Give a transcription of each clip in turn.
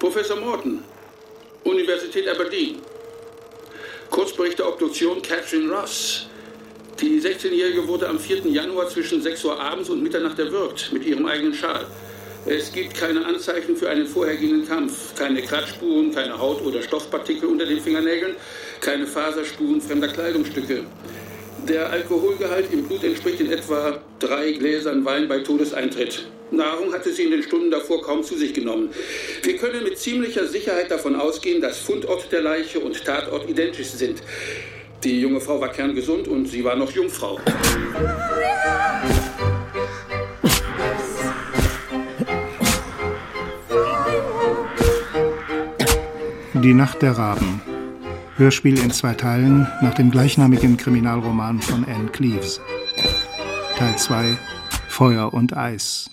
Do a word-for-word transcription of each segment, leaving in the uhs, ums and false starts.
Professor Morton, Universität Aberdeen. Kurzbericht der Obduktion Catherine Ross. Die sechzehnjährige wurde am vierten Januar zwischen sechs Uhr abends und Mitternacht erwürgt mit ihrem eigenen Schal. Es gibt keine Anzeichen für einen vorhergehenden Kampf, keine Kratzspuren, keine Haut- oder Stoffpartikel unter den Fingernägeln, keine Faserspuren fremder Kleidungsstücke. Der Alkoholgehalt im Blut entspricht in etwa drei Gläsern Wein bei Todeseintritt. Nahrung hatte sie in den Stunden davor kaum zu sich genommen. Wir können mit ziemlicher Sicherheit davon ausgehen, dass Fundort der Leiche und Tatort identisch sind. Die junge Frau war kerngesund und sie war noch Jungfrau. Die Nacht der Raben. Hörspiel in zwei Teilen nach dem gleichnamigen Kriminalroman von Anne Cleeves. Teil zwei. Feuer und Eis.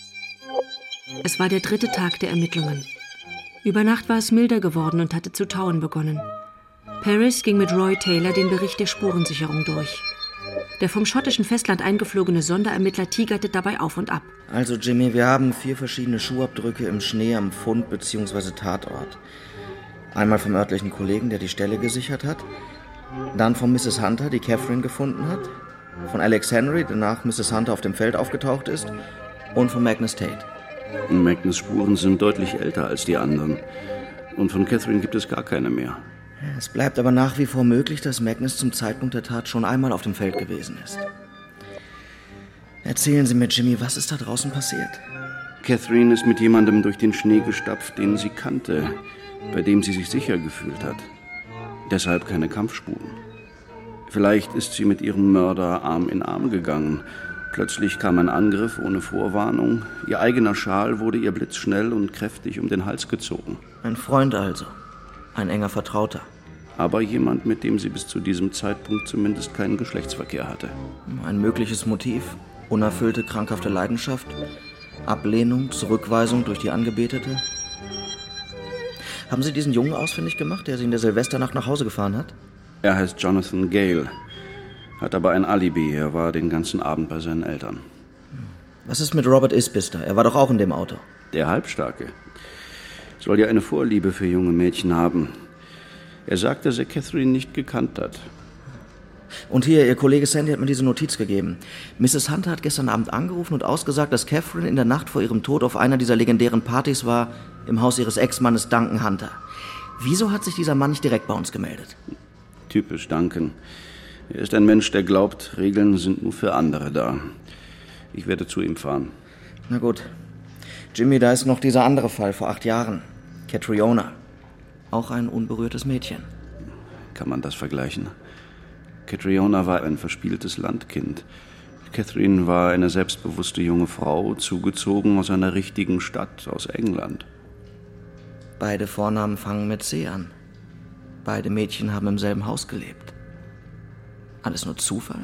Es war der dritte Tag der Ermittlungen. Über Nacht war es milder geworden und hatte zu tauen begonnen. Paris ging mit Roy Taylor den Bericht der Spurensicherung durch. Der vom schottischen Festland eingeflogene Sonderermittler tigerte dabei auf und ab. Also Jimmy, wir haben vier verschiedene Schuhabdrücke im Schnee am Fund- bzw. Tatort. Einmal vom örtlichen Kollegen, der die Stelle gesichert hat. Dann von Misses Hunter, die Catherine gefunden hat. Von Alex Henry, der nach Misses Hunter auf dem Feld aufgetaucht ist. Und von Magnus Tate. Magnus' Spuren sind deutlich älter als die anderen. Und von Catherine gibt es gar keine mehr. Es bleibt aber nach wie vor möglich, dass Magnus zum Zeitpunkt der Tat schon einmal auf dem Feld gewesen ist. Erzählen Sie mir, Jimmy, was ist da draußen passiert? Catherine ist mit jemandem durch den Schnee gestapft, den sie kannte, bei dem sie sich sicher gefühlt hat. Deshalb keine Kampfspuren. Vielleicht ist sie mit ihrem Mörder Arm in Arm gegangen. Plötzlich kam ein Angriff ohne Vorwarnung. Ihr eigener Schal wurde ihr blitzschnell und kräftig um den Hals gezogen. Ein Freund also. Ein enger Vertrauter. Aber jemand, mit dem sie bis zu diesem Zeitpunkt zumindest keinen Geschlechtsverkehr hatte. Ein mögliches Motiv? Unerfüllte, krankhafte Leidenschaft? Ablehnung, Zurückweisung durch die Angebetete? Haben Sie diesen Jungen ausfindig gemacht, der Sie in der Silvesternacht nach Hause gefahren hat? Er heißt Jonathan Gale, hat aber ein Alibi. Er war den ganzen Abend bei seinen Eltern. Was ist mit Robert Isbister? Er war doch auch in dem Auto. Der Halbstarke. Soll ja eine Vorliebe für junge Mädchen haben. Er sagt, dass er Catherine nicht gekannt hat. Und hier, Ihr Kollege Sandy hat mir diese Notiz gegeben. Misses Hunter hat gestern Abend angerufen und ausgesagt, dass Catherine in der Nacht vor ihrem Tod auf einer dieser legendären Partys war, im Haus ihres Ex-Mannes Duncan Hunter. Wieso hat sich dieser Mann nicht direkt bei uns gemeldet? Typisch Duncan. Er ist ein Mensch, der glaubt, Regeln sind nur für andere da. Ich werde zu ihm fahren. Na gut. Jimmy, da ist noch dieser andere Fall vor acht Jahren. Catriona. Auch ein unberührtes Mädchen. Kann man das vergleichen? Catriona war ein verspieltes Landkind. Catherine war eine selbstbewusste junge Frau, zugezogen aus einer richtigen Stadt, aus England. Beide Vornamen fangen mit C an. Beide Mädchen haben im selben Haus gelebt. Alles nur Zufall?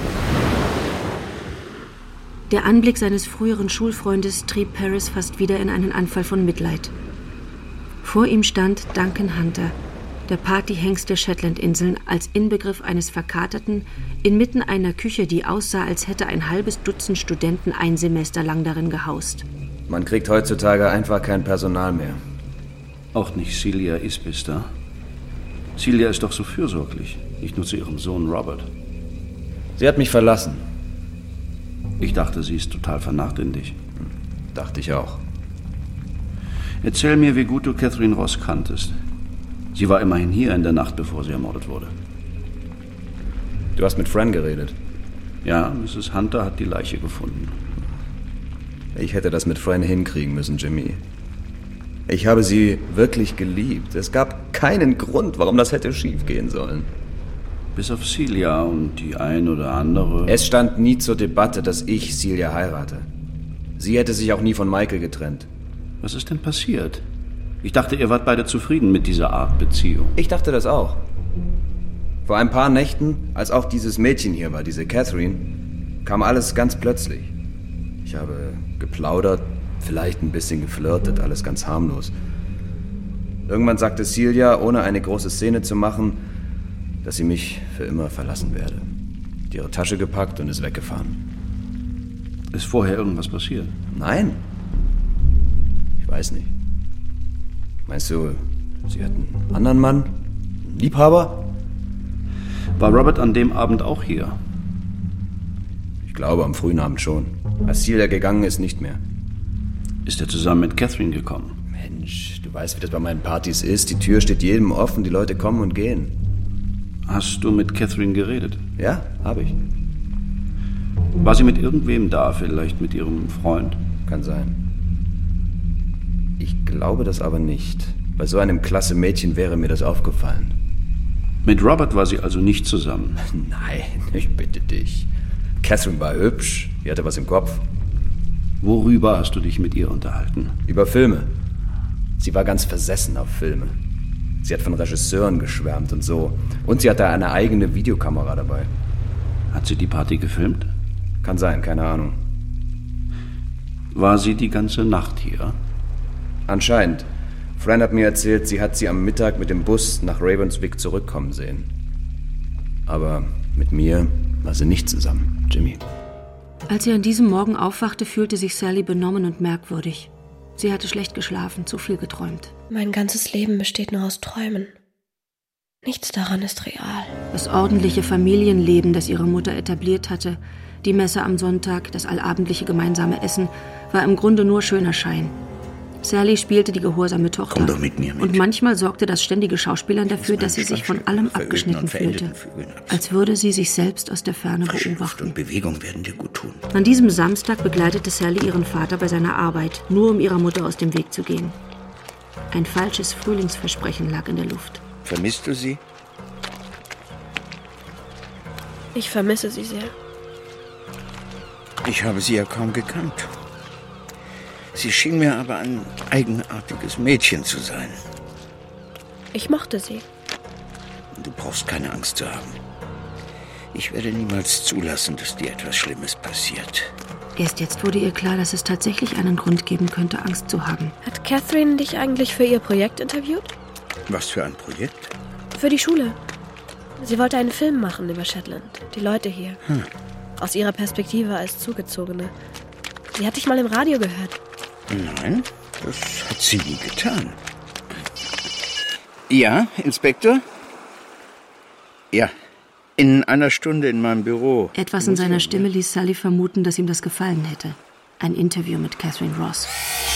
Der Anblick seines früheren Schulfreundes trieb Paris fast wieder in einen Anfall von Mitleid. Vor ihm stand Duncan Hunter, der Partyhengst der Shetlandinseln, als Inbegriff eines Verkaterten, inmitten einer Küche, die aussah, als hätte ein halbes Dutzend Studenten ein Semester lang darin gehaust. Man kriegt heutzutage einfach kein Personal mehr. Auch nicht Celia Isbister. Celia ist doch so fürsorglich, nicht nur zu ihrem Sohn Robert. Sie hat mich verlassen. Ich dachte, sie ist total vernarrt in dich. Dachte ich auch. Erzähl mir, wie gut du Catherine Ross kanntest. Sie war immerhin hier in der Nacht, bevor sie ermordet wurde. Du hast mit Fran geredet? Ja, Misses Hunter hat die Leiche gefunden. Ich hätte das mit Fran hinkriegen müssen, Jimmy. Ich habe sie wirklich geliebt. Es gab keinen Grund, warum das hätte schiefgehen sollen. Bis auf Celia und die ein oder andere... Es stand nie zur Debatte, dass ich Celia heirate. Sie hätte sich auch nie von Michael getrennt. Was ist denn passiert? Ich dachte, ihr wart beide zufrieden mit dieser Art Beziehung. Ich dachte das auch. Vor ein paar Nächten, als auch dieses Mädchen hier war, diese Catherine, kam alles ganz plötzlich. Ich habe geplaudert, vielleicht ein bisschen geflirtet, alles ganz harmlos. Irgendwann sagte Celia, ohne eine große Szene zu machen, dass sie mich für immer verlassen werde. Hat ihre Tasche gepackt und ist weggefahren. Ist vorher irgendwas passiert? Nein. Ich weiß nicht. Meinst du, sie hat einen anderen Mann? Einen Liebhaber? War Robert an dem Abend auch hier? Ich glaube, am frühen Abend schon. Als Celia gegangen ist, nicht mehr. Ist er zusammen mit Catherine gekommen? Mensch, du weißt, wie das bei meinen Partys ist. Die Tür steht jedem offen, die Leute kommen und gehen. Hast du mit Catherine geredet? Ja, habe ich. War sie mit irgendwem da, vielleicht mit ihrem Freund? Kann sein. Ich glaube das aber nicht. Bei so einem klasse Mädchen wäre mir das aufgefallen. Mit Robert war sie also nicht zusammen? Nein, ich bitte dich. Catherine war hübsch, sie hatte was im Kopf. Worüber hast du dich mit ihr unterhalten? Über Filme. Sie war ganz versessen auf Filme. Sie hat von Regisseuren geschwärmt und so. Und sie hatte eine eigene Videokamera dabei. Hat sie die Party gefilmt? Kann sein, keine Ahnung. War sie die ganze Nacht hier? Anscheinend. Fran hat mir erzählt, sie hat sie am Mittag mit dem Bus nach Ravenswick zurückkommen sehen. Aber mit mir war sie nicht zusammen, Jimmy. Als sie an diesem Morgen aufwachte, fühlte sich Sally benommen und merkwürdig. Sie hatte schlecht geschlafen, zu viel geträumt. Mein ganzes Leben besteht nur aus Träumen. Nichts daran ist real. Das ordentliche Familienleben, das ihre Mutter etabliert hatte, die Messe am Sonntag, das allabendliche gemeinsame Essen, war im Grunde nur schöner Schein. Sally spielte die gehorsame Tochter. Komm doch mit mir mit. Und manchmal sorgte das ständige Schauspielern dafür, dass sie sich von allem abgeschnitten fühlte. Als würde sie sich selbst aus der Ferne beobachten. Und Bewegung werden dir gut tun. An diesem Samstag begleitete Sally ihren Vater bei seiner Arbeit, nur um ihrer Mutter aus dem Weg zu gehen. Ein falsches Frühlingsversprechen lag in der Luft. Vermisst du sie? Ich vermisse sie sehr. Ich habe sie ja kaum gekannt. Sie schien mir aber ein eigenartiges Mädchen zu sein. Ich mochte sie. Du brauchst keine Angst zu haben. Ich werde niemals zulassen, dass dir etwas Schlimmes passiert. Erst jetzt wurde ihr klar, dass es tatsächlich einen Grund geben könnte, Angst zu haben. Hat Catherine dich eigentlich für ihr Projekt interviewt? Was für ein Projekt? Für die Schule. Sie wollte einen Film machen über Shetland. Die Leute hier. Hm. Aus ihrer Perspektive als Zugezogene. Sie hat dich mal im Radio gehört. Nein, das hat sie nie getan. Ja, Inspektor? Ja, in einer Stunde in meinem Büro. Etwas in seiner Stimme ließ Sally vermuten, dass ihm das gefallen hätte. Ein Interview mit Catherine Ross.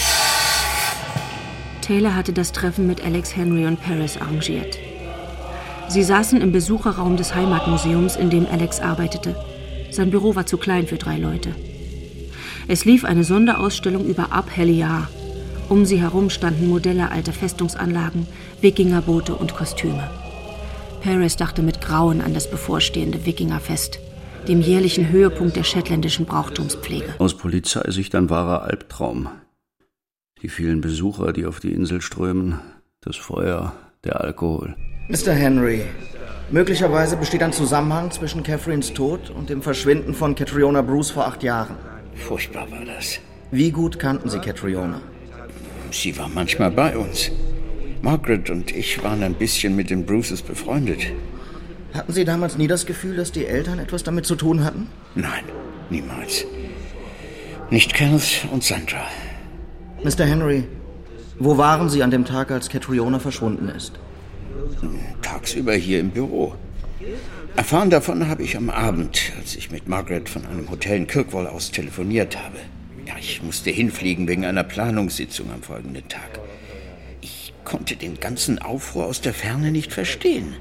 Taylor hatte das Treffen mit Alex Henry und Paris arrangiert. Sie saßen im Besucherraum des Heimatmuseums, in dem Alex arbeitete. Sein Büro war zu klein für drei Leute. Es lief eine Sonderausstellung über Ab Helliar. Um sie herum standen Modelle alter Festungsanlagen, Wikingerboote und Kostüme. Paris dachte mit Grauen an das bevorstehende Wikingerfest, dem jährlichen Höhepunkt der shetländischen Brauchtumspflege. Aus Polizeisicht ein wahrer Albtraum. Die vielen Besucher, die auf die Insel strömen, das Feuer, der Alkohol. Mister Henry, möglicherweise besteht ein Zusammenhang zwischen Catherines Tod und dem Verschwinden von Catriona Bruce vor acht Jahren. Furchtbar war das. Wie gut kannten Sie Catriona? Sie war manchmal bei uns. Margaret und ich waren ein bisschen mit den Bruces befreundet. Hatten Sie damals nie das Gefühl, dass die Eltern etwas damit zu tun hatten? Nein, niemals. Nicht Kenneth und Sandra. Mister Henry, wo waren Sie an dem Tag, als Catriona verschwunden ist? Tagsüber hier im Büro. Erfahren davon habe ich am Abend, als ich mit Margaret von einem Hotel in Kirkwall aus telefoniert habe. Ja, ich musste hinfliegen wegen einer Planungssitzung am folgenden Tag. Ich konnte den ganzen Aufruhr aus der Ferne nicht verstehen.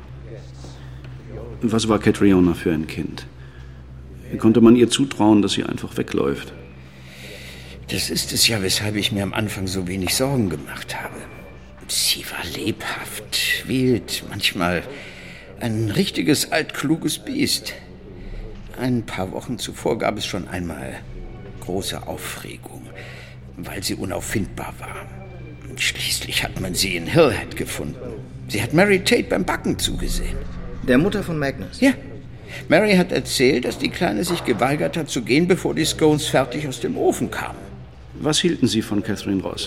Was war Catriona für ein Kind? Konnte man ihr zutrauen, dass sie einfach wegläuft? Das ist es ja, weshalb ich mir am Anfang so wenig Sorgen gemacht habe. Sie war lebhaft, wild, manchmal ein richtiges altkluges Biest. Ein paar Wochen zuvor gab es schon einmal große Aufregung, weil sie unauffindbar war. Schließlich hat man sie in Hillhead gefunden. Sie hat Mary Tate beim Backen zugesehen. Der Mutter von Magnus? Ja. Mary hat erzählt, dass die Kleine sich geweigert hat zu gehen, bevor die Scones fertig aus dem Ofen kamen. Was hielten Sie von Catherine Ross?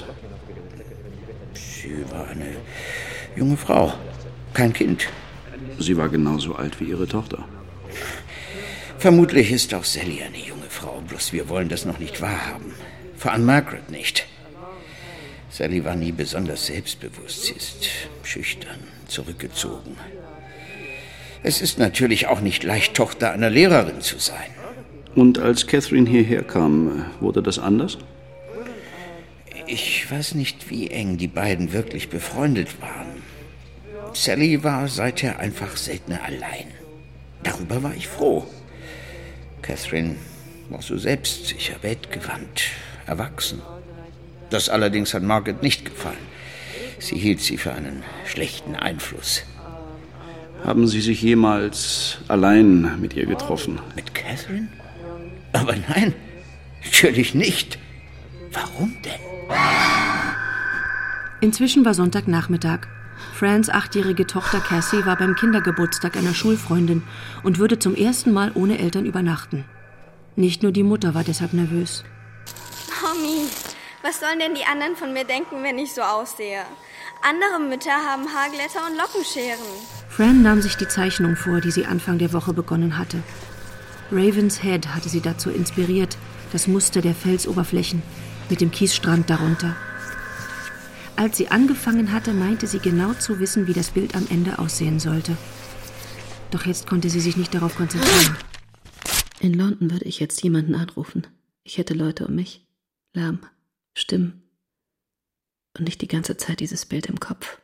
Sie war eine junge Frau, kein Kind. Sie war genauso alt wie Ihre Tochter. Vermutlich ist auch Sally eine junge Frau, bloß wir wollen das noch nicht wahrhaben. Vor allem Margaret nicht. Sally war nie besonders selbstbewusst. Sie ist schüchtern, zurückgezogen. Es ist natürlich auch nicht leicht, Tochter einer Lehrerin zu sein. Und als Catherine hierher kam, wurde das anders? Ich weiß nicht, wie eng die beiden wirklich befreundet waren. Sally war seither einfach seltener allein. Darüber war ich froh. Catherine war so selbstsicher, weltgewandt, erwachsen. Das allerdings hat Margaret nicht gefallen. Sie hielt sie für einen schlechten Einfluss. Haben Sie sich jemals allein mit ihr getroffen? Mit Catherine? Aber nein, natürlich nicht. Warum denn? Inzwischen war Sonntagnachmittag. Frans achtjährige Tochter Cassie war beim Kindergeburtstag einer Schulfreundin und würde zum ersten Mal ohne Eltern übernachten. Nicht nur die Mutter war deshalb nervös. Mommy, was sollen denn die anderen von mir denken, wenn ich so aussehe? Andere Mütter haben Haarglätter und Lockenscheren. Fran nahm sich die Zeichnung vor, die sie Anfang der Woche begonnen hatte. Raven's Head hatte sie dazu inspiriert, das Muster der Felsoberflächen mit dem Kiesstrand darunter. Als sie angefangen hatte, meinte sie genau zu wissen, wie das Bild am Ende aussehen sollte. Doch jetzt konnte sie sich nicht darauf konzentrieren. In London würde ich jetzt jemanden anrufen. Ich hätte Leute um mich. Lärm, Stimmen. Und nicht die ganze Zeit dieses Bild im Kopf.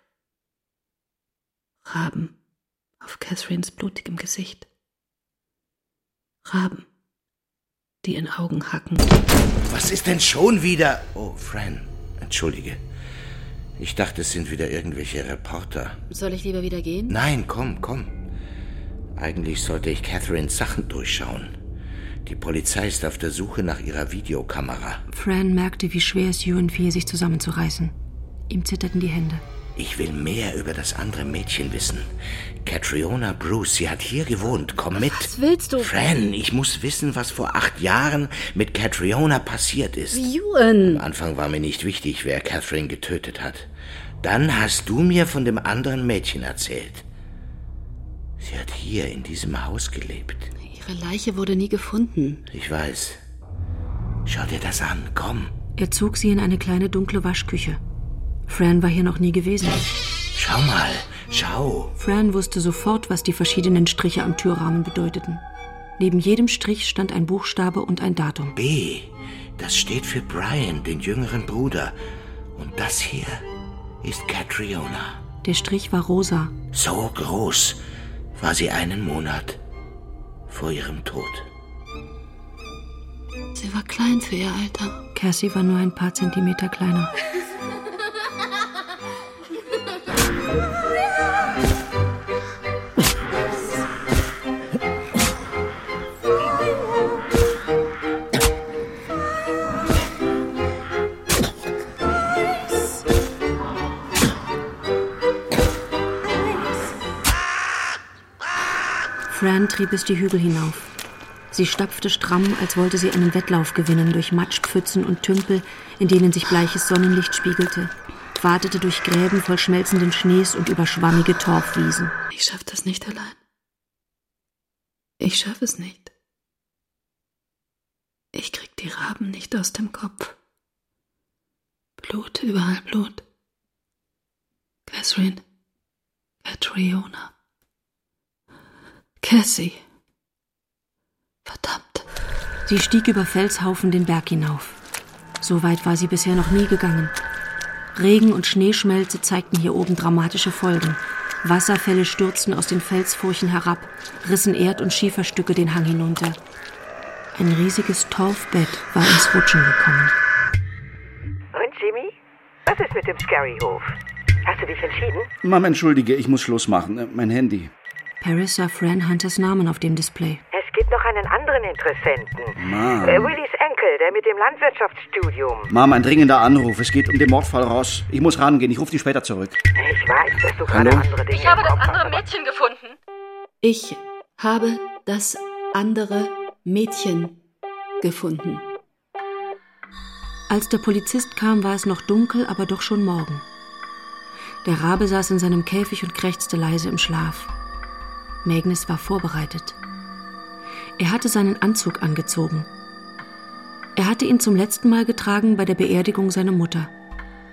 Raben auf Catherines blutigem Gesicht. Raben, die in Augen hacken. Was ist denn schon wieder? Oh, Fran, entschuldige. Ich dachte, es sind wieder irgendwelche Reporter. Soll ich lieber wieder gehen? Nein, komm, komm. Eigentlich sollte ich Catherines Sachen durchschauen. Die Polizei ist auf der Suche nach ihrer Videokamera. Fran merkte, wie schwer es Ewan fiel, sich zusammenzureißen. Ihm zitterten die Hände. Ich will mehr über das andere Mädchen wissen. Catriona Bruce, sie hat hier gewohnt. Komm mit. Was willst du? Fran, ich muss wissen, was vor acht Jahren mit Catriona passiert ist. Ewan! Am Anfang war mir nicht wichtig, wer Catherine getötet hat. Dann hast du mir von dem anderen Mädchen erzählt. Sie hat hier in diesem Haus gelebt. Ihre Leiche wurde nie gefunden. Ich weiß. Schau dir das an, komm. Er zog sie in eine kleine dunkle Waschküche. Fran war hier noch nie gewesen. Schau mal, schau. Fran wusste sofort, was die verschiedenen Striche am Türrahmen bedeuteten. Neben jedem Strich stand ein Buchstabe und ein Datum. B, das steht für Brian, den jüngeren Bruder. Und das hier ist Catriona. Der Strich war rosa. So groß war sie einen Monat vor ihrem Tod. Sie war klein für ihr Alter. Cassie war nur ein paar Zentimeter kleiner. Fran trieb es die Hügel hinauf. Sie stapfte stramm, als wollte sie einen Wettlauf gewinnen, durch Matschpfützen und Tümpel, in denen sich bleiches Sonnenlicht spiegelte, watete durch Gräben voll schmelzenden Schnees und über schwammige Torfwiesen. Ich schaff das nicht allein. Ich schaff es nicht. Ich krieg die Raben nicht aus dem Kopf. Blut, überall Blut. Catherine, Catriona, Cassie. Verdammt. Sie stieg über Felshaufen den Berg hinauf. So weit war sie bisher noch nie gegangen. Regen und Schneeschmelze zeigten hier oben dramatische Folgen. Wasserfälle stürzten aus den Felsfurchen herab, rissen Erd- und Schieferstücke den Hang hinunter. Ein riesiges Torfbett war ins Rutschen gekommen. Und Jimmy? Was ist mit dem Scary-Hof? Hast du dich entschieden? Mom, entschuldige, ich muss Schluss machen. Mein Handy. Paris sah Fran Hunters Namen auf dem Display. Es gibt noch einen anderen Interessenten. Mom. Äh, Willys Enkel, der mit dem Landwirtschaftsstudium. Mom, ein dringender Anruf. Es geht um den Mordfall Ross. Ich muss rangehen. Ich rufe dich später zurück. Ich weiß, dass du Hallo? gerade andere Dinge Ich habe im das Kopf andere hast, Mädchen gefunden. Ich habe das andere Mädchen gefunden. Als der Polizist kam, war es noch dunkel, aber doch schon Morgen. Der Rabe saß in seinem Käfig und krächzte leise im Schlaf. Magnus war vorbereitet. Er hatte seinen Anzug angezogen. Er hatte ihn zum letzten Mal getragen bei der Beerdigung seiner Mutter.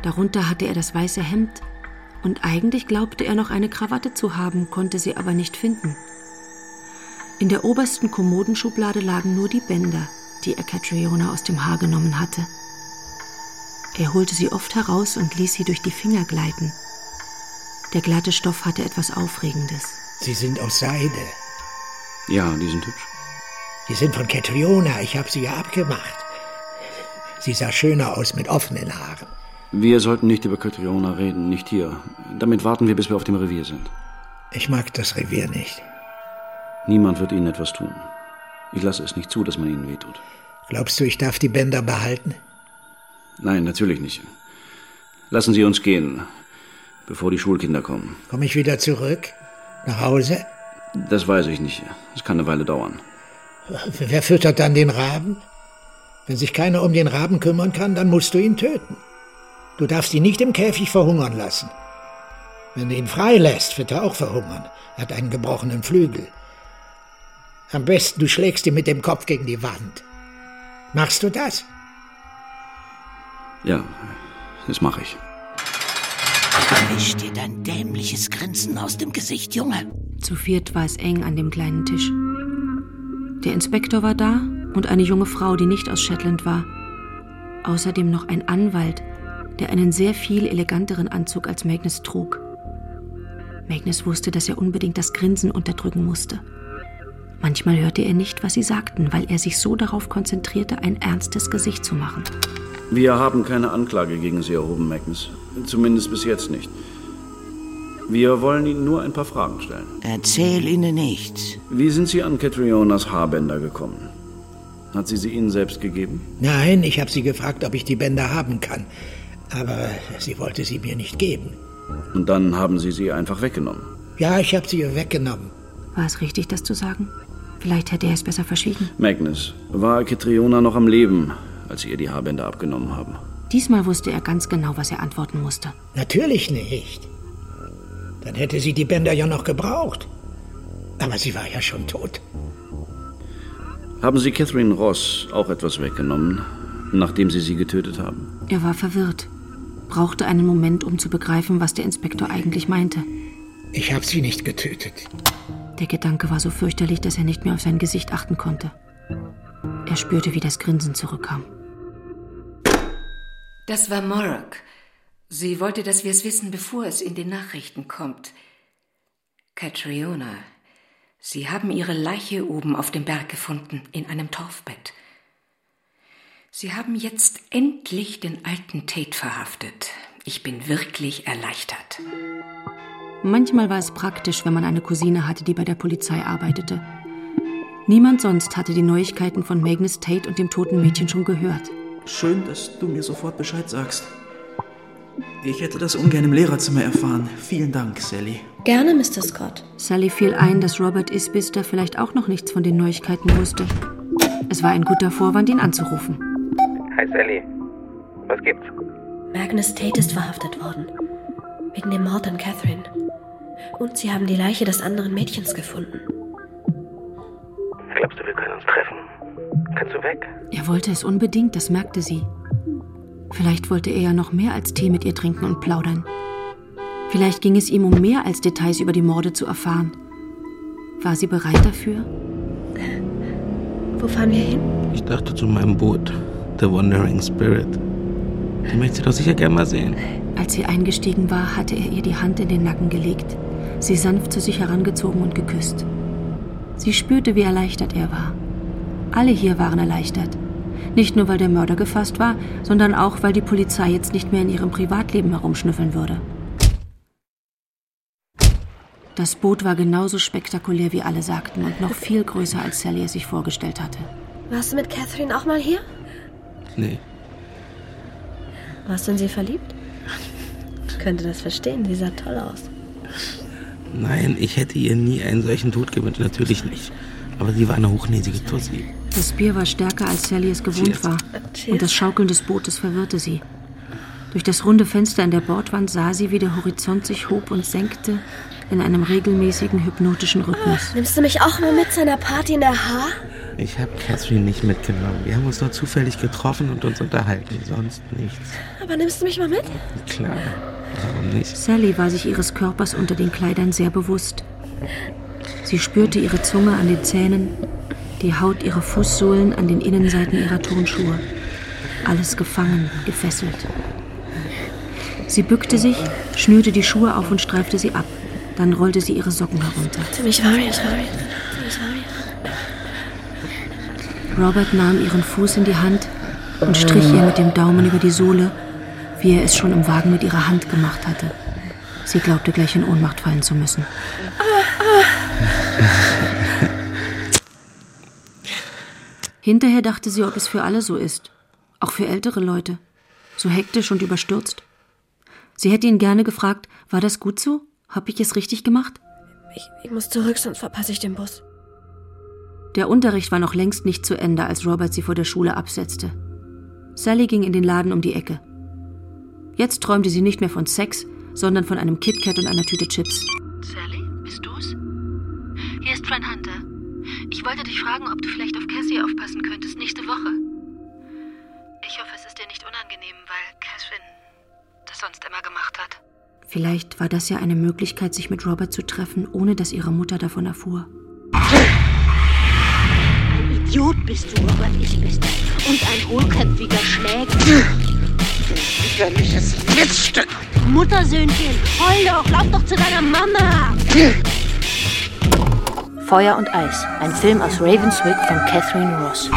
Darunter hatte er das weiße Hemd und eigentlich glaubte er noch eine Krawatte zu haben, konnte sie aber nicht finden. In der obersten Kommodenschublade lagen nur die Bänder, die er Catriona aus dem Haar genommen hatte. Er holte sie oft heraus und ließ sie durch die Finger gleiten. Der glatte Stoff hatte etwas Aufregendes. Sie sind aus Seide. Ja, die sind hübsch. Sie sind von Catriona, ich habe sie ja abgemacht. Sie sah schöner aus mit offenen Haaren. Wir sollten nicht über Catriona reden, nicht hier. Damit warten wir, bis wir auf dem Revier sind. Ich mag das Revier nicht. Niemand wird Ihnen etwas tun. Ich lasse es nicht zu, dass man Ihnen wehtut. Glaubst du, ich darf die Bänder behalten? Nein, natürlich nicht. Lassen Sie uns gehen, bevor die Schulkinder kommen. Komme ich wieder zurück? Nach Hause? Das weiß ich nicht. Es kann eine Weile dauern. Wer füttert dann den Raben? Wenn sich keiner um den Raben kümmern kann, dann musst du ihn töten. Du darfst ihn nicht im Käfig verhungern lassen. Wenn du ihn frei lässt, wird er auch verhungern. Er hat einen gebrochenen Flügel. Am besten, du schlägst ihn mit dem Kopf gegen die Wand. Machst du das? Ja, das mache ich. Wisch dir dein dämliches Grinsen aus dem Gesicht, Junge. Zu viert war es eng an dem kleinen Tisch. Der Inspektor war da und eine junge Frau, die nicht aus Shetland war. Außerdem noch ein Anwalt, der einen sehr viel eleganteren Anzug als Magnus trug. Magnus wusste, dass er unbedingt das Grinsen unterdrücken musste. Manchmal hörte er nicht, was sie sagten, weil er sich so darauf konzentrierte, ein ernstes Gesicht zu machen. Wir haben keine Anklage gegen Sie erhoben, Magnus. Zumindest bis jetzt nicht. Wir wollen Ihnen nur ein paar Fragen stellen. Erzähl ihnen nichts. Wie sind Sie an Catrionas Haarbänder gekommen? Hat sie sie Ihnen selbst gegeben? Nein, ich habe sie gefragt, ob ich die Bänder haben kann. Aber sie wollte sie mir nicht geben. Und dann haben Sie sie einfach weggenommen? Ja, ich habe sie ihr weggenommen. War es richtig, das zu sagen? Vielleicht hätte er es besser verschwiegen. Magnus, war Catriona noch am Leben, als Sie ihr die Haarbänder abgenommen haben? Diesmal wusste er ganz genau, was er antworten musste. Natürlich nicht. Dann hätte sie die Bänder ja noch gebraucht. Aber sie war ja schon tot. Haben Sie Catherine Ross auch etwas weggenommen, nachdem Sie sie getötet haben? Er war verwirrt, brauchte einen Moment, um zu begreifen, was der Inspektor eigentlich meinte. Ich habe sie nicht getötet. Der Gedanke war so fürchterlich, dass er nicht mehr auf sein Gesicht achten konnte. Er spürte, wie das Grinsen zurückkam. Das war Morag. Sie wollte, dass wir es wissen, bevor es in den Nachrichten kommt. Catriona, Sie haben ihre Leiche oben auf dem Berg gefunden, in einem Torfbett. Sie haben jetzt endlich den alten Tate verhaftet. Ich bin wirklich erleichtert. Manchmal war es praktisch, wenn man eine Cousine hatte, die bei der Polizei arbeitete. Niemand sonst hatte die Neuigkeiten von Magnus Tate und dem toten Mädchen schon gehört. Schön, dass du mir sofort Bescheid sagst. Ich hätte das ungern im Lehrerzimmer erfahren. Vielen Dank, Sally. Gerne, Mister Scott. Sally fiel ein, dass Robert Isbister vielleicht auch noch nichts von den Neuigkeiten wusste. Es war ein guter Vorwand, ihn anzurufen. Hi, Sally. Was gibt's? Magnus Tate ist verhaftet worden. Wegen dem Mord an Catherine. Und sie haben die Leiche des anderen Mädchens gefunden. Glaubst du, wir können uns treffen? Kannst du weg? Er wollte es unbedingt, das merkte sie. Vielleicht wollte er ja noch mehr als Tee mit ihr trinken und plaudern. Vielleicht ging es ihm um mehr als Details über die Morde zu erfahren. War sie bereit dafür? Wo fahren wir hin? Ich dachte zu meinem Boot, The Wandering Spirit. Die möchte sie doch sicher gerne mal sehen. Als sie eingestiegen war, hatte er ihr die Hand in den Nacken gelegt, sie sanft zu sich herangezogen und geküsst. Sie spürte, wie erleichtert er war. Alle hier waren erleichtert. Nicht nur, weil der Mörder gefasst war, sondern auch, weil die Polizei jetzt nicht mehr in ihrem Privatleben herumschnüffeln würde. Das Boot war genauso spektakulär, wie alle sagten, und noch viel größer, als Sally es sich vorgestellt hatte. Warst du mit Catherine auch mal hier? Nee. Warst du in sie verliebt? Ich könnte das verstehen, sie sah toll aus. Nein, ich hätte ihr nie einen solchen Tod gewünscht, natürlich nicht. Aber sie war eine hochnäsige Tussi. Das Bier war stärker, als Sally es gewohnt Cheers. war. Cheers. Und das Schaukeln des Bootes verwirrte sie. Durch das runde Fenster in der Bordwand sah sie, wie der Horizont sich hob und senkte in einem regelmäßigen hypnotischen Rhythmus. Nimmst du mich auch mal mit zu einer Party in der Haar? Ich habe Catherine nicht mitgenommen. Wir haben uns nur zufällig getroffen und uns unterhalten, sonst nichts. Aber nimmst du mich mal mit? Klar, warum nicht? Sally war sich ihres Körpers unter den Kleidern sehr bewusst. Sie spürte ihre Zunge an den Zähnen, die Haut ihrer Fußsohlen an den Innenseiten ihrer Turnschuhe. Alles gefangen, gefesselt. Sie bückte sich, schnürte die Schuhe auf und streifte sie ab. Dann rollte sie ihre Socken herunter. Ziemlich warm, ziemlich warm. Robert nahm ihren Fuß in die Hand und strich ihr mit dem Daumen über die Sohle, wie er es schon im Wagen mit ihrer Hand gemacht hatte. Sie glaubte gleich in Ohnmacht fallen zu müssen. Hinterher dachte sie, ob es für alle so ist. Auch für ältere Leute. So hektisch und überstürzt. Sie hätte ihn gerne gefragt, war das gut so? Hab ich es richtig gemacht? Ich, ich muss zurück, sonst verpasse ich den Bus. Der Unterricht war noch längst nicht zu Ende, als Robert sie vor der Schule absetzte. Sally ging in den Laden um die Ecke. Jetzt träumte sie nicht mehr von Sex, sondern von einem KitKat und einer Tüte Chips. Sally, bist du's? Hier ist Fran Hunter. Ich wollte dich fragen, ob du vielleicht auf Cassie aufpassen könntest nächste Woche. Ich hoffe, es ist dir nicht unangenehm, weil Catherine das sonst immer gemacht hat. Vielleicht war das ja eine Möglichkeit, sich mit Robert zu treffen, ohne dass ihre Mutter davon erfuhr. Ein Idiot bist du, Robert, ich bist. Und ein hohlköpfiger Schläger. Widerliches Miststück. Muttersöhnchen, heul doch, lauf doch zu deiner Mama. Feuer und Eis, ein Film aus Ravenswick von Catherine Ross.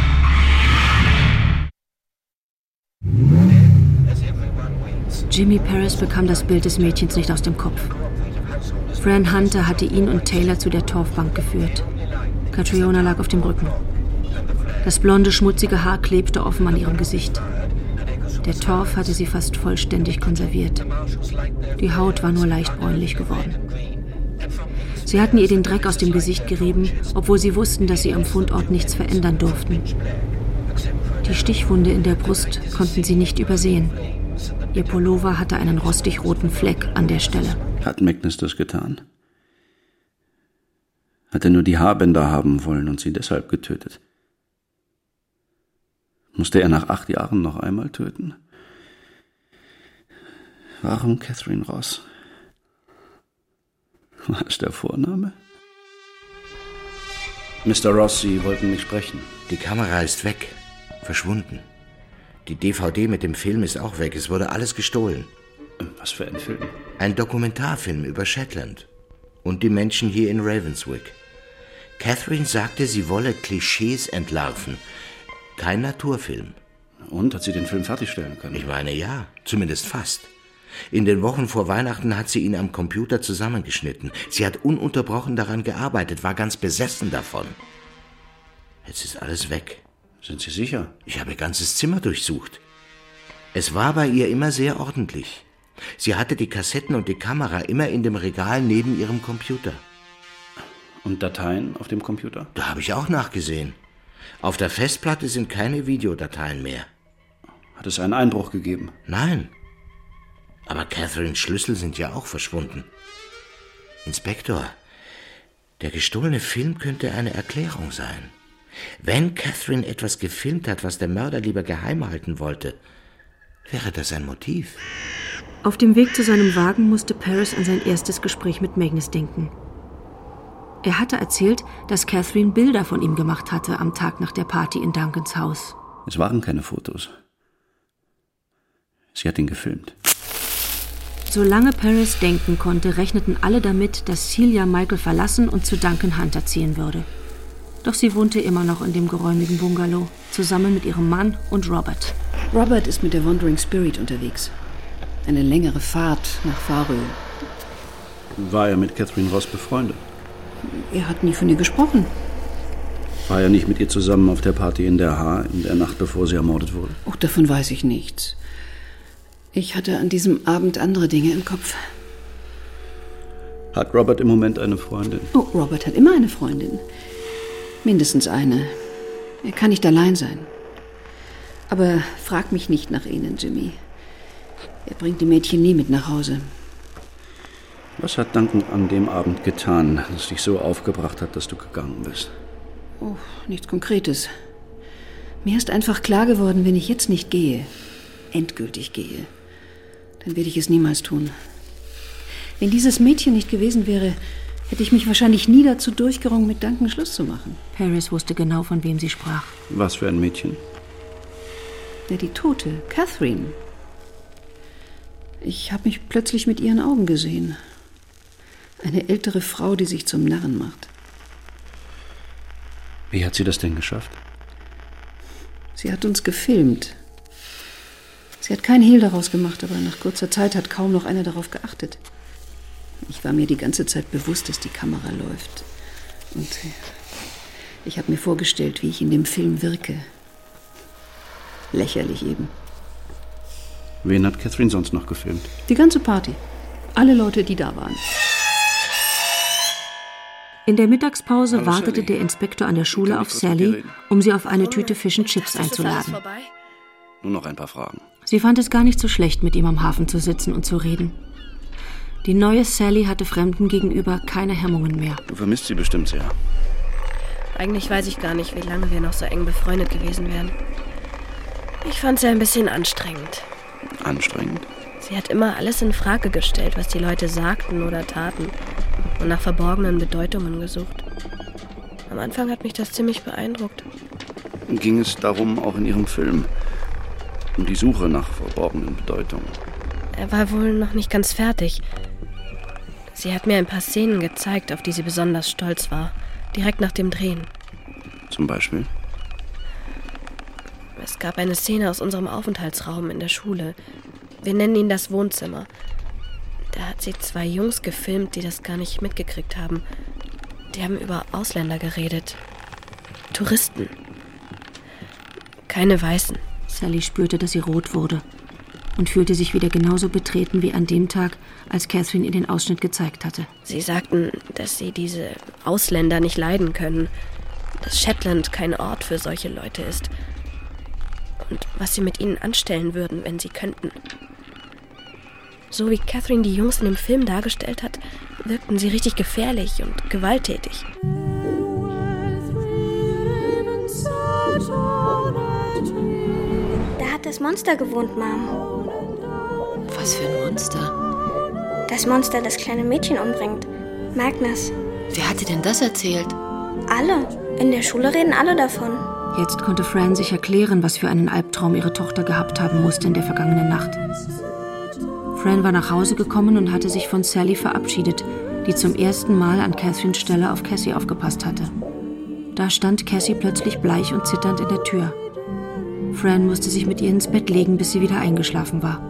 Jimmy Paris bekam das Bild des Mädchens nicht aus dem Kopf. Fran Hunter hatte ihn und Taylor zu der Torfbank geführt. Catriona lag auf dem Rücken. Das blonde, schmutzige Haar klebte offen an ihrem Gesicht. Der Torf hatte sie fast vollständig konserviert. Die Haut war nur leicht bräunlich geworden. Sie hatten ihr den Dreck aus dem Gesicht gerieben, obwohl sie wussten, dass sie am Fundort nichts verändern durften. Die Stichwunde in der Brust konnten sie nicht übersehen. Ihr Pullover hatte einen rostig-roten Fleck an der Stelle. Hat Magnus das getan? Hat er nur die Haarbänder haben wollen und sie deshalb getötet? Musste er nach acht Jahren noch einmal töten? Warum Catherine Ross? War es der Vorname? Mister Ross, Sie wollten mich sprechen. Die Kamera ist weg. Verschwunden. Die D V D mit dem Film ist auch weg. Es wurde alles gestohlen. Was für ein Film? Ein Dokumentarfilm über Shetland. Und die Menschen hier in Ravenswick. Catherine sagte, sie wolle Klischees entlarven. Kein Naturfilm. Und, hat sie den Film fertigstellen können? Ich meine, ja. Zumindest fast. In den Wochen vor Weihnachten hat sie ihn am Computer zusammengeschnitten. Sie hat ununterbrochen daran gearbeitet, war ganz besessen davon. Jetzt ist alles weg. Sind Sie sicher? Ich habe ihr ganzes Zimmer durchsucht. Es war bei ihr immer sehr ordentlich. Sie hatte die Kassetten und die Kamera immer in dem Regal neben ihrem Computer. Und Dateien auf dem Computer? Da habe ich auch nachgesehen. Auf der Festplatte sind keine Videodateien mehr. Hat es einen Einbruch gegeben? Nein. Aber Catherines Schlüssel sind ja auch verschwunden. Inspektor, der gestohlene Film könnte eine Erklärung sein. Wenn Catherine etwas gefilmt hat, was der Mörder lieber geheim halten wollte, wäre das ein Motiv. Auf dem Weg zu seinem Wagen musste Paris an sein erstes Gespräch mit Magnus denken. Er hatte erzählt, dass Catherine Bilder von ihm gemacht hatte am Tag nach der Party in Duncans Haus. Es waren keine Fotos. Sie hat ihn gefilmt. Solange Paris denken konnte, rechneten alle damit, dass Celia Michael verlassen und zu Duncan Hunter ziehen würde. Doch sie wohnte immer noch in dem geräumigen Bungalow, zusammen mit ihrem Mann und Robert. Robert ist mit der Wandering Spirit unterwegs. Eine längere Fahrt nach Farö. War er mit Catherine Ross befreundet? Er hat nie von ihr gesprochen. War er nicht mit ihr zusammen auf der Party in der Haar in der Nacht, bevor sie ermordet wurde? Auch davon weiß ich nichts. Ich hatte an diesem Abend andere Dinge im Kopf. Hat Robert im Moment eine Freundin? Oh, Robert hat immer eine Freundin. Mindestens eine. Er kann nicht allein sein. Aber frag mich nicht nach ihnen, Jimmy. Er bringt die Mädchen nie mit nach Hause. Was hat Duncan an dem Abend getan, das dich so aufgebracht hat, dass du gegangen bist? Oh, nichts Konkretes. Mir ist einfach klar geworden, wenn ich jetzt nicht gehe, endgültig gehe, dann werde ich es niemals tun. Wenn dieses Mädchen nicht gewesen wäre, hätte ich mich wahrscheinlich nie dazu durchgerungen, mit Duncan Schluss zu machen. Paris wusste genau, von wem sie sprach. Was für ein Mädchen? Ja, die Tote, Catherine. Ich habe mich plötzlich mit ihren Augen gesehen. Eine ältere Frau, die sich zum Narren macht. Wie hat sie das denn geschafft? Sie hat uns gefilmt. Sie hat kein Hehl daraus gemacht, aber nach kurzer Zeit hat kaum noch einer darauf geachtet. Ich war mir die ganze Zeit bewusst, dass die Kamera läuft. Und ich habe mir vorgestellt, wie ich in dem Film wirke. Lächerlich eben. Wen hat Catherine sonst noch gefilmt? Die ganze Party. Alle Leute, die da waren. In der Mittagspause Hallo, wartete Sally. der Inspektor an der Schule auf Sally, um sie auf eine Tüte Fish and Chips einzuladen. Nur noch ein paar Fragen. Sie fand es gar nicht so schlecht, mit ihm am Hafen zu sitzen und zu reden. Die neue Sally hatte Fremden gegenüber keine Hemmungen mehr. Du vermisst sie bestimmt sehr. Eigentlich weiß ich gar nicht, wie lange wir noch so eng befreundet gewesen wären. Ich fand sie ein bisschen anstrengend. Anstrengend? Sie hat immer alles in Frage gestellt, was die Leute sagten oder taten und nach verborgenen Bedeutungen gesucht. Am Anfang hat mich das ziemlich beeindruckt. Ging es darum auch in ihrem Film? Um die Suche nach verborgenen Bedeutungen? Er war wohl noch nicht ganz fertig. Sie hat mir ein paar Szenen gezeigt, auf die sie besonders stolz war. Direkt nach dem Drehen. Zum Beispiel? Es gab eine Szene aus unserem Aufenthaltsraum in der Schule. Wir nennen ihn das Wohnzimmer. Da hat sie zwei Jungs gefilmt, die das gar nicht mitgekriegt haben. Die haben über Ausländer geredet. Touristen. Keine Weißen. Sally spürte, dass sie rot wurde und fühlte sich wieder genauso betreten wie an dem Tag, als Catherine ihr den Ausschnitt gezeigt hatte. Sie sagten, dass sie diese Ausländer nicht leiden können, dass Shetland kein Ort für solche Leute ist und was sie mit ihnen anstellen würden, wenn sie könnten. So wie Catherine die Jungs in dem Film dargestellt hat, wirkten sie richtig gefährlich und gewalttätig. Da hat das Monster gewohnt, Mom. Was für ein Monster? Das Monster, das kleine Mädchen umbringt. Magnus. Wer hat dir denn das erzählt? Alle. In der Schule reden alle davon. Jetzt konnte Fran sich erklären, was für einen Albtraum ihre Tochter gehabt haben musste in der vergangenen Nacht. Fran war nach Hause gekommen und hatte sich von Sally verabschiedet, die zum ersten Mal an Catherines Stelle auf Cassie aufgepasst hatte. Da stand Cassie plötzlich bleich und zitternd in der Tür. Fran musste sich mit ihr ins Bett legen, bis sie wieder eingeschlafen war.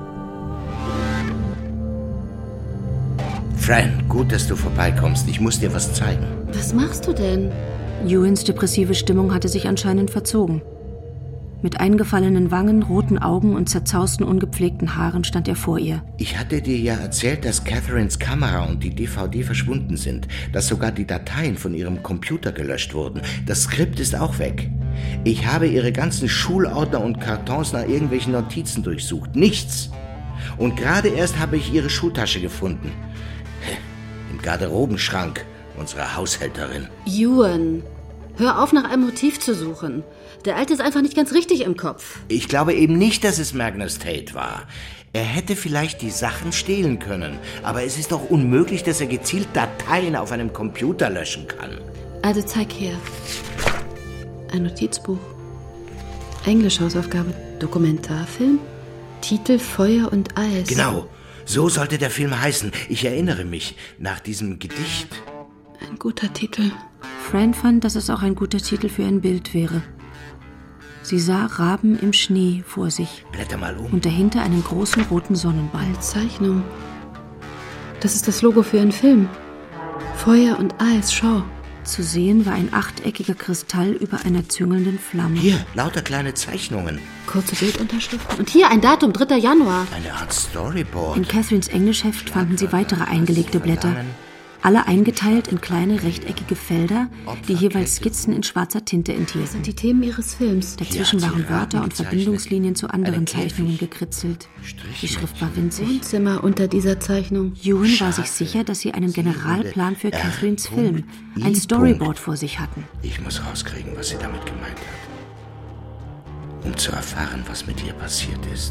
Fran, gut, dass du vorbeikommst. Ich muss dir was zeigen. Was machst du denn? Ewans depressive Stimmung hatte sich anscheinend verzogen. Mit eingefallenen Wangen, roten Augen und zerzausten, ungepflegten Haaren stand er vor ihr. Ich hatte dir ja erzählt, dass Catherines Kamera und die D V D verschwunden sind, dass sogar die Dateien von ihrem Computer gelöscht wurden. Das Skript ist auch weg. Ich habe ihre ganzen Schulordner und Kartons nach irgendwelchen Notizen durchsucht. Nichts. Und gerade erst habe ich ihre Schultasche gefunden. Im Garderobenschrank unserer Haushälterin. Ewan, hör auf, nach einem Motiv zu suchen. Der Alte ist einfach nicht ganz richtig im Kopf. Ich glaube eben nicht, dass es Magnus Tate war. Er hätte vielleicht die Sachen stehlen können, aber es ist doch unmöglich, dass er gezielt Dateien auf einem Computer löschen kann. Also zeig her. Ein Notizbuch. Englisch-Hausaufgabe. Dokumentarfilm. Titel Feuer und Eis. Genau, so sollte der Film heißen. Ich erinnere mich, nach diesem Gedicht. Ein guter Titel. Fran fand, dass es auch ein guter Titel für ein Bild wäre. Sie sah Raben im Schnee vor sich. Blätter mal um. Und dahinter einen großen roten Sonnenball. Eine Zeichnung. Das ist das Logo für einen Film. Feuer und Eis, schau. Zu sehen war ein achteckiger Kristall über einer züngelnden Flamme. Hier, lauter kleine Zeichnungen. Kurze Bildunterschriften. Und hier ein Datum, dritter Januar. Eine Art Storyboard. In Catherines Englischheft fanden sie weitere eingelegte Blätter. alle eingeteilt in kleine rechteckige Felder, die jeweils Skizzen in schwarzer Tinte enthielten. Das sind die Themen Ihres Films. Dazwischen waren Wörter und Verbindungslinien zu anderen Zeichnungen gekritzelt. Die Schrift war winzig. Wohnzimmer unter dieser Zeichnung. Ewan war sich sicher, dass sie einen Generalplan für Catherines Film, ein Storyboard vor sich hatten. Ich muss rauskriegen, was sie damit gemeint hat. Um zu erfahren, was mit ihr passiert ist.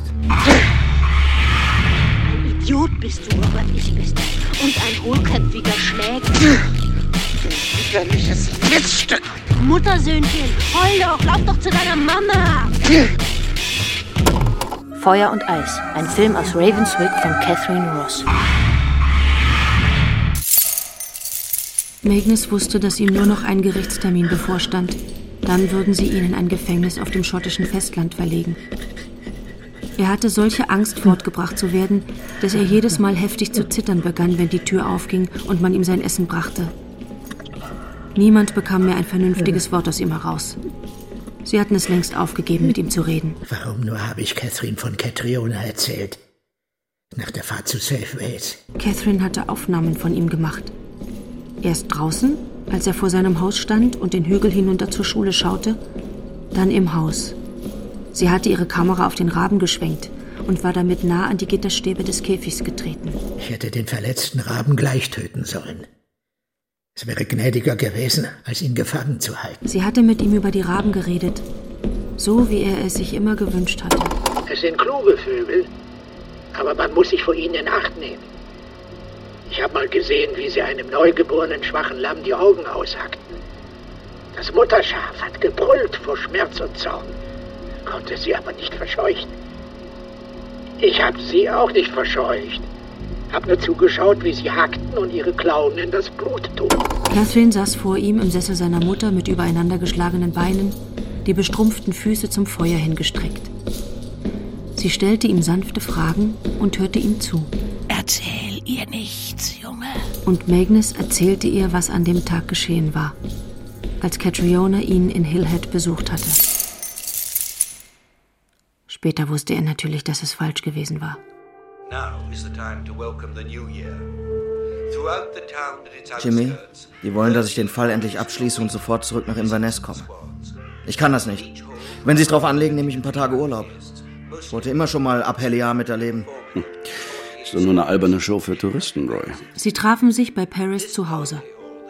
Ein Idiot bist du, aber ich bist. Und ein hohlköpfiger Schläger. Du widerliches Miststück. Muttersöhnchen, heul doch, lauf doch zu deiner Mama. Feuer und Eis, ein Film aus Ravenswick von Catherine Ross. Magnus wusste, dass ihm nur noch ein Gerichtstermin bevorstand. Dann würden sie ihn in ein Gefängnis auf dem schottischen Festland verlegen. Er hatte solche Angst, fortgebracht zu werden, dass er jedes Mal heftig zu zittern begann, wenn die Tür aufging und man ihm sein Essen brachte. Niemand bekam mehr ein vernünftiges Wort aus ihm heraus. Sie hatten es längst aufgegeben, mit ihm zu reden. Warum nur habe ich Catherine von Catriona erzählt? Nach der Fahrt zu Safeways. Catherine hatte Aufnahmen von ihm gemacht. Erst draußen, als er vor seinem Haus stand und den Hügel hinunter zur Schule schaute, dann im Haus. Sie hatte ihre Kamera auf den Raben geschwenkt und war damit nah an die Gitterstäbe des Käfigs getreten. Ich hätte den verletzten Raben gleich töten sollen. Es wäre gnädiger gewesen, als ihn gefangen zu halten. Sie hatte mit ihm über die Raben geredet, so wie er es sich immer gewünscht hatte. Es sind kluge Vögel, aber man muss sich vor ihnen in Acht nehmen. Ich habe mal gesehen, wie sie einem neugeborenen schwachen Lamm die Augen aushackten. Das Mutterschaf hat gebrüllt vor Schmerz und Zorn, konnte sie aber nicht verscheuchen. Ich habe sie auch nicht verscheucht. Hab nur zugeschaut, wie sie hackten und ihre Klauen in das Blut trugen. Catherine saß vor ihm im Sessel seiner Mutter mit übereinander geschlagenen Beinen, die bestrumpften Füße zum Feuer hingestreckt. Sie stellte ihm sanfte Fragen und hörte ihm zu. Erzähl ihr nichts, Junge. Und Magnus erzählte ihr, was an dem Tag geschehen war, als Catriona ihn in Hillhead besucht hatte. Später wusste er natürlich, dass es falsch gewesen war. Jimmy, die wollen, dass ich den Fall endlich abschließe und sofort zurück nach Inverness komme. Ich kann das nicht. Wenn Sie es drauf anlegen, nehme ich ein paar Tage Urlaub. Ich wollte immer schon mal Abhelliar miterleben. Hm. Ist doch nur eine alberne Show für Touristen, Roy. Sie trafen sich bei Paris zu Hause.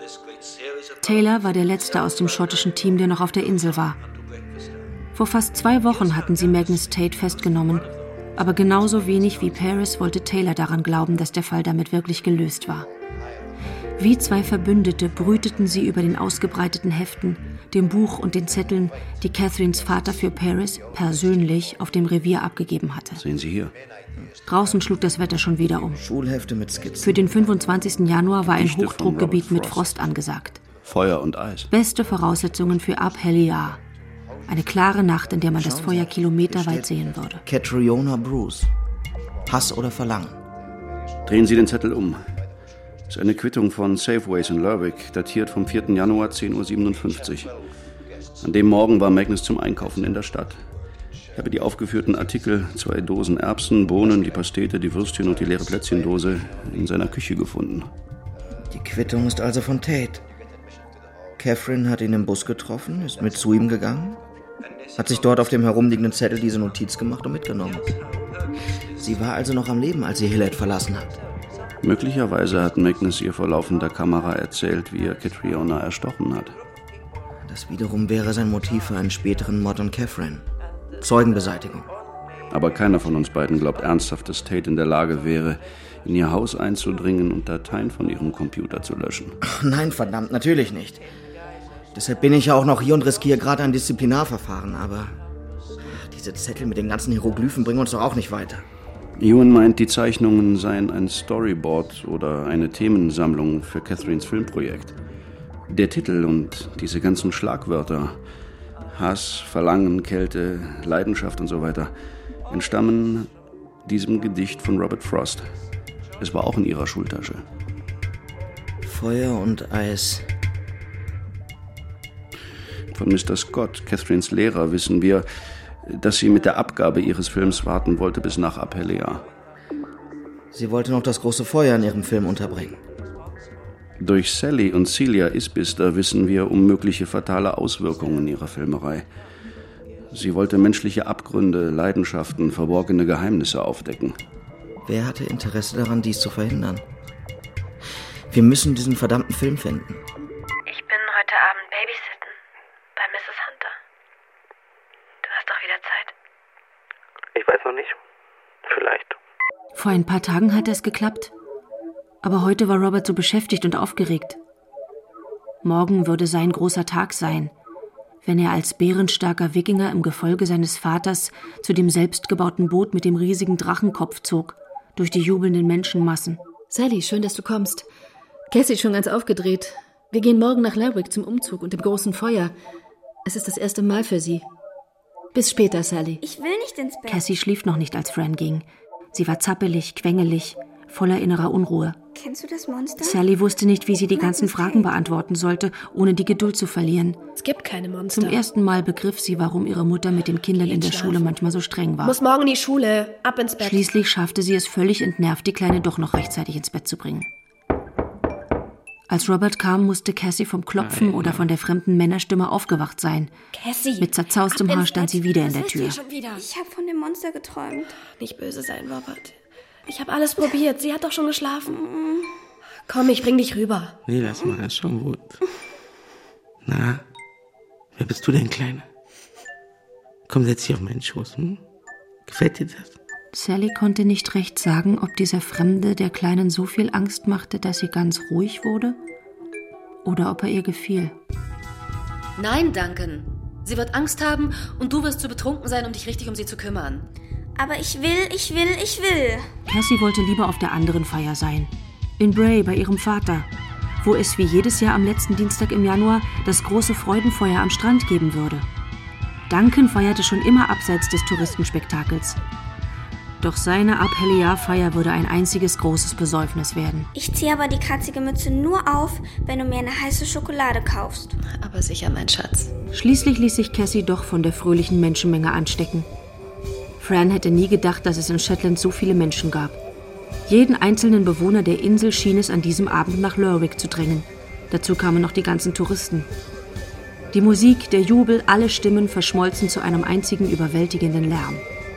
Taylor war der Letzte aus dem schottischen Team, der noch auf der Insel war. Vor fast zwei Wochen hatten sie Magnus Tate festgenommen, aber genauso wenig wie Paris wollte Taylor daran glauben, dass der Fall damit wirklich gelöst war. Wie zwei Verbündete brüteten sie über den ausgebreiteten Heften, dem Buch und den Zetteln, die Catherines Vater für Paris persönlich auf dem Revier abgegeben hatte. Sehen Sie hier. Draußen schlug das Wetter schon wieder um. Schulhefte mit Skizzen. Für den fünfundzwanzigsten Januar war ein Hochdruckgebiet mit Frost angesagt. Feuer und Eis. Beste Voraussetzungen für Abhelliar. Eine klare Nacht, in der man das Feuer kilometerweit sehen würde. Catriona Bruce. Hass oder Verlangen? Drehen Sie den Zettel um. Das ist eine Quittung von Safeways in Lerwick, datiert vom vierten Januar, zehn Uhr siebenundfünfzig. An dem Morgen war Magnus zum Einkaufen in der Stadt. Ich habe die aufgeführten Artikel, zwei Dosen Erbsen, Bohnen, die Pastete, die Würstchen und die leere Plätzchendose, in seiner Küche gefunden. Die Quittung ist also von Tate. Catherine hat ihn im Bus getroffen, ist mit zu ihm gegangen, hat sich dort auf dem herumliegenden Zettel diese Notiz gemacht und mitgenommen. Sie war also noch am Leben, als sie Hillhead verlassen hat. Möglicherweise hat Magnus ihr vor laufender Kamera erzählt, wie er Catriona erstochen hat. Das wiederum wäre sein Motiv für einen späteren Mord an Catherine. Zeugenbeseitigung. Aber keiner von uns beiden glaubt ernsthaft, dass Tate in der Lage wäre, in ihr Haus einzudringen und Dateien von ihrem Computer zu löschen. Ach nein, verdammt, natürlich nicht. Deshalb bin ich ja auch noch hier und riskiere gerade ein Disziplinarverfahren, aber diese Zettel mit den ganzen Hieroglyphen bringen uns doch auch nicht weiter. Ewan meint, die Zeichnungen seien ein Storyboard oder eine Themensammlung für Catherines Filmprojekt. Der Titel und diese ganzen Schlagwörter, Hass, Verlangen, Kälte, Leidenschaft und so weiter, entstammen diesem Gedicht von Robert Frost. Es war auch in ihrer Schultasche. Feuer und Eis. Von Mister Scott, Catherines Lehrer, wissen wir, dass sie mit der Abgabe ihres Films warten wollte bis nach Abhelliar. Sie wollte noch das große Feuer in ihrem Film unterbringen. Durch Sally und Celia Isbister wissen wir um mögliche fatale Auswirkungen ihrer Filmerei. Sie wollte menschliche Abgründe, Leidenschaften, verborgene Geheimnisse aufdecken. Wer hatte Interesse daran, dies zu verhindern? Wir müssen diesen verdammten Film finden. Ich bin heute Abend babysitten bei Misses Hunter. Du hast doch wieder Zeit. Ich weiß noch nicht. Vielleicht. Vor ein paar Tagen hatte es geklappt. Aber heute war Robert so beschäftigt und aufgeregt. Morgen würde sein großer Tag sein, wenn er als bärenstarker Wikinger im Gefolge seines Vaters zu dem selbstgebauten Boot mit dem riesigen Drachenkopf zog, durch die jubelnden Menschenmassen. Sally, schön, dass du kommst. Cassie ist schon ganz aufgedreht. Wir gehen morgen nach Lerwick zum Umzug und dem großen Feuer. Es ist das erste Mal für sie. Bis später, Sally. Ich will nicht ins Bett. Cassie schlief noch nicht, als Fran ging. Sie war zappelig, quengelig, voller innerer Unruhe. Kennst du das Monster? Sally wusste nicht, wie sie die ganzen Fragen beantworten sollte, ohne die Geduld zu verlieren. Es gibt keine Monster. Zum ersten Mal begriff sie, warum ihre Mutter mit den Kindern in der Schule manchmal so streng war. Muss morgen in die Schule, ab ins Bett. Schließlich schaffte sie es völlig entnervt, die Kleine doch noch rechtzeitig ins Bett zu bringen. Als Robert kam, musste Cassie vom Klopfen oder von der fremden Männerstimme aufgewacht sein. Cassie! Mit zerzaustem Haar stand sie wieder in der Tür. Ich habe von dem Monster geträumt. Nicht böse sein, Robert. Ich habe alles probiert. Sie hat doch schon geschlafen. Komm, ich bring dich rüber. Nee, lass mal, das ist schon gut. Na, wer bist du denn, Kleine? Komm, setz dich auf meinen Schoß, hm? Gefällt dir das? Sally konnte nicht recht sagen, ob dieser Fremde der Kleinen so viel Angst machte, dass sie ganz ruhig wurde, oder ob er ihr gefiel. Nein, Duncan. Sie wird Angst haben und du wirst zu betrunken sein, um dich richtig um sie zu kümmern. Aber ich will, ich will, ich will. Cassie wollte lieber auf der anderen Feier sein. In Bray bei ihrem Vater, wo es wie jedes Jahr am letzten Dienstag im Januar das große Freudenfeuer am Strand geben würde. Duncan feierte schon immer abseits des Touristenspektakels. Doch seine Abhellejahrfeier würde ein einziges großes Besäufnis werden. Ich ziehe aber die kratzige Mütze nur auf, wenn du mir eine heiße Schokolade kaufst. Aber sicher, mein Schatz. Schließlich ließ sich Cassie doch von der fröhlichen Menschenmenge anstecken. Fran hätte nie gedacht, dass es in Shetland so viele Menschen gab. Jeden einzelnen Bewohner der Insel schien es an diesem Abend nach Lerwick zu drängen. Dazu kamen noch die ganzen Touristen. Die Musik, der Jubel, alle Stimmen verschmolzen zu einem einzigen überwältigenden Lärm.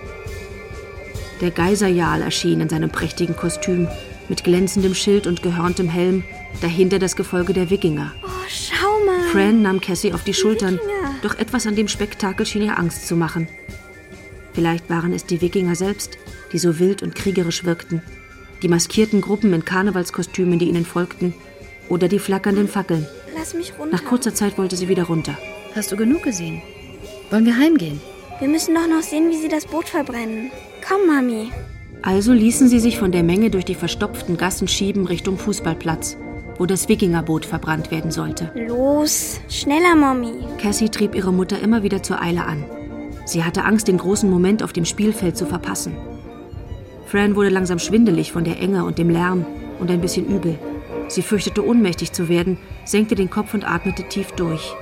Der Geiser-Jarl erschien in seinem prächtigen Kostüm, mit glänzendem Schild und gehörntem Helm, dahinter das Gefolge der Wikinger. Oh, schau mal! Fran nahm Cassie auf die, die Schultern, Wikinger. Doch etwas an dem Spektakel schien ihr Angst zu machen. Vielleicht waren es die Wikinger selbst, die so wild und kriegerisch wirkten, die maskierten Gruppen in Karnevalskostümen, die ihnen folgten, oder die flackernden Fackeln. Lass mich runter. Nach kurzer Zeit wollte sie wieder runter. Hast du genug gesehen? Wollen wir heimgehen? Wir müssen doch noch sehen, wie sie das Boot verbrennen. Komm, Mami. Also ließen sie sich von der Menge durch die verstopften Gassen schieben Richtung Fußballplatz, wo das Wikingerboot verbrannt werden sollte. Los, schneller, Mami. Cassie trieb ihre Mutter immer wieder zur Eile an. Sie hatte Angst, den großen Moment auf dem Spielfeld zu verpassen. Fran wurde langsam schwindelig von der Enge und dem Lärm und ein bisschen übel. Sie fürchtete, ohnmächtig zu werden, senkte den Kopf und atmete tief durch.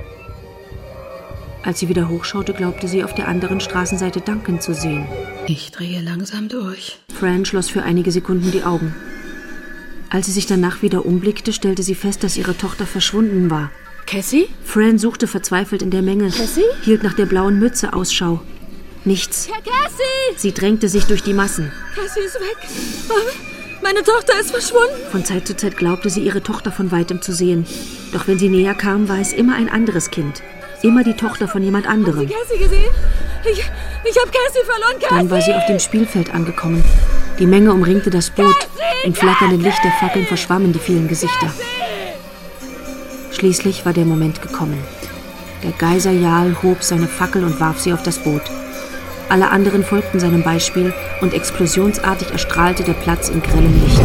Als sie wieder hochschaute, glaubte sie, auf der anderen Straßenseite Duncan zu sehen. Ich drehe langsam durch. Fran schloss für einige Sekunden die Augen. Als sie sich danach wieder umblickte, stellte sie fest, dass ihre Tochter verschwunden war. Cassie? Fran suchte verzweifelt in der Menge, Cassie? hielt nach der blauen Mütze Ausschau. Nichts. Herr Cassie! Sie drängte sich durch die Massen. Cassie ist weg. Meine Tochter ist verschwunden. Von Zeit zu Zeit glaubte sie, ihre Tochter von weitem zu sehen. Doch wenn sie näher kam, war es immer ein anderes Kind. Immer die Tochter von jemand anderem. Haben Sie Cassie gesehen? Ich, ich habe Cassie verloren, Cassie! Dann war sie auf dem Spielfeld angekommen. Die Menge umringte das Boot. Cassie, Im flackernden Cassie! Licht der Fackeln verschwammen die vielen Gesichter. Cassie! Schließlich war der Moment gekommen. Der Geiser-Jarl hob seine Fackel und warf sie auf das Boot. Alle anderen folgten seinem Beispiel und explosionsartig erstrahlte der Platz in grellem Licht.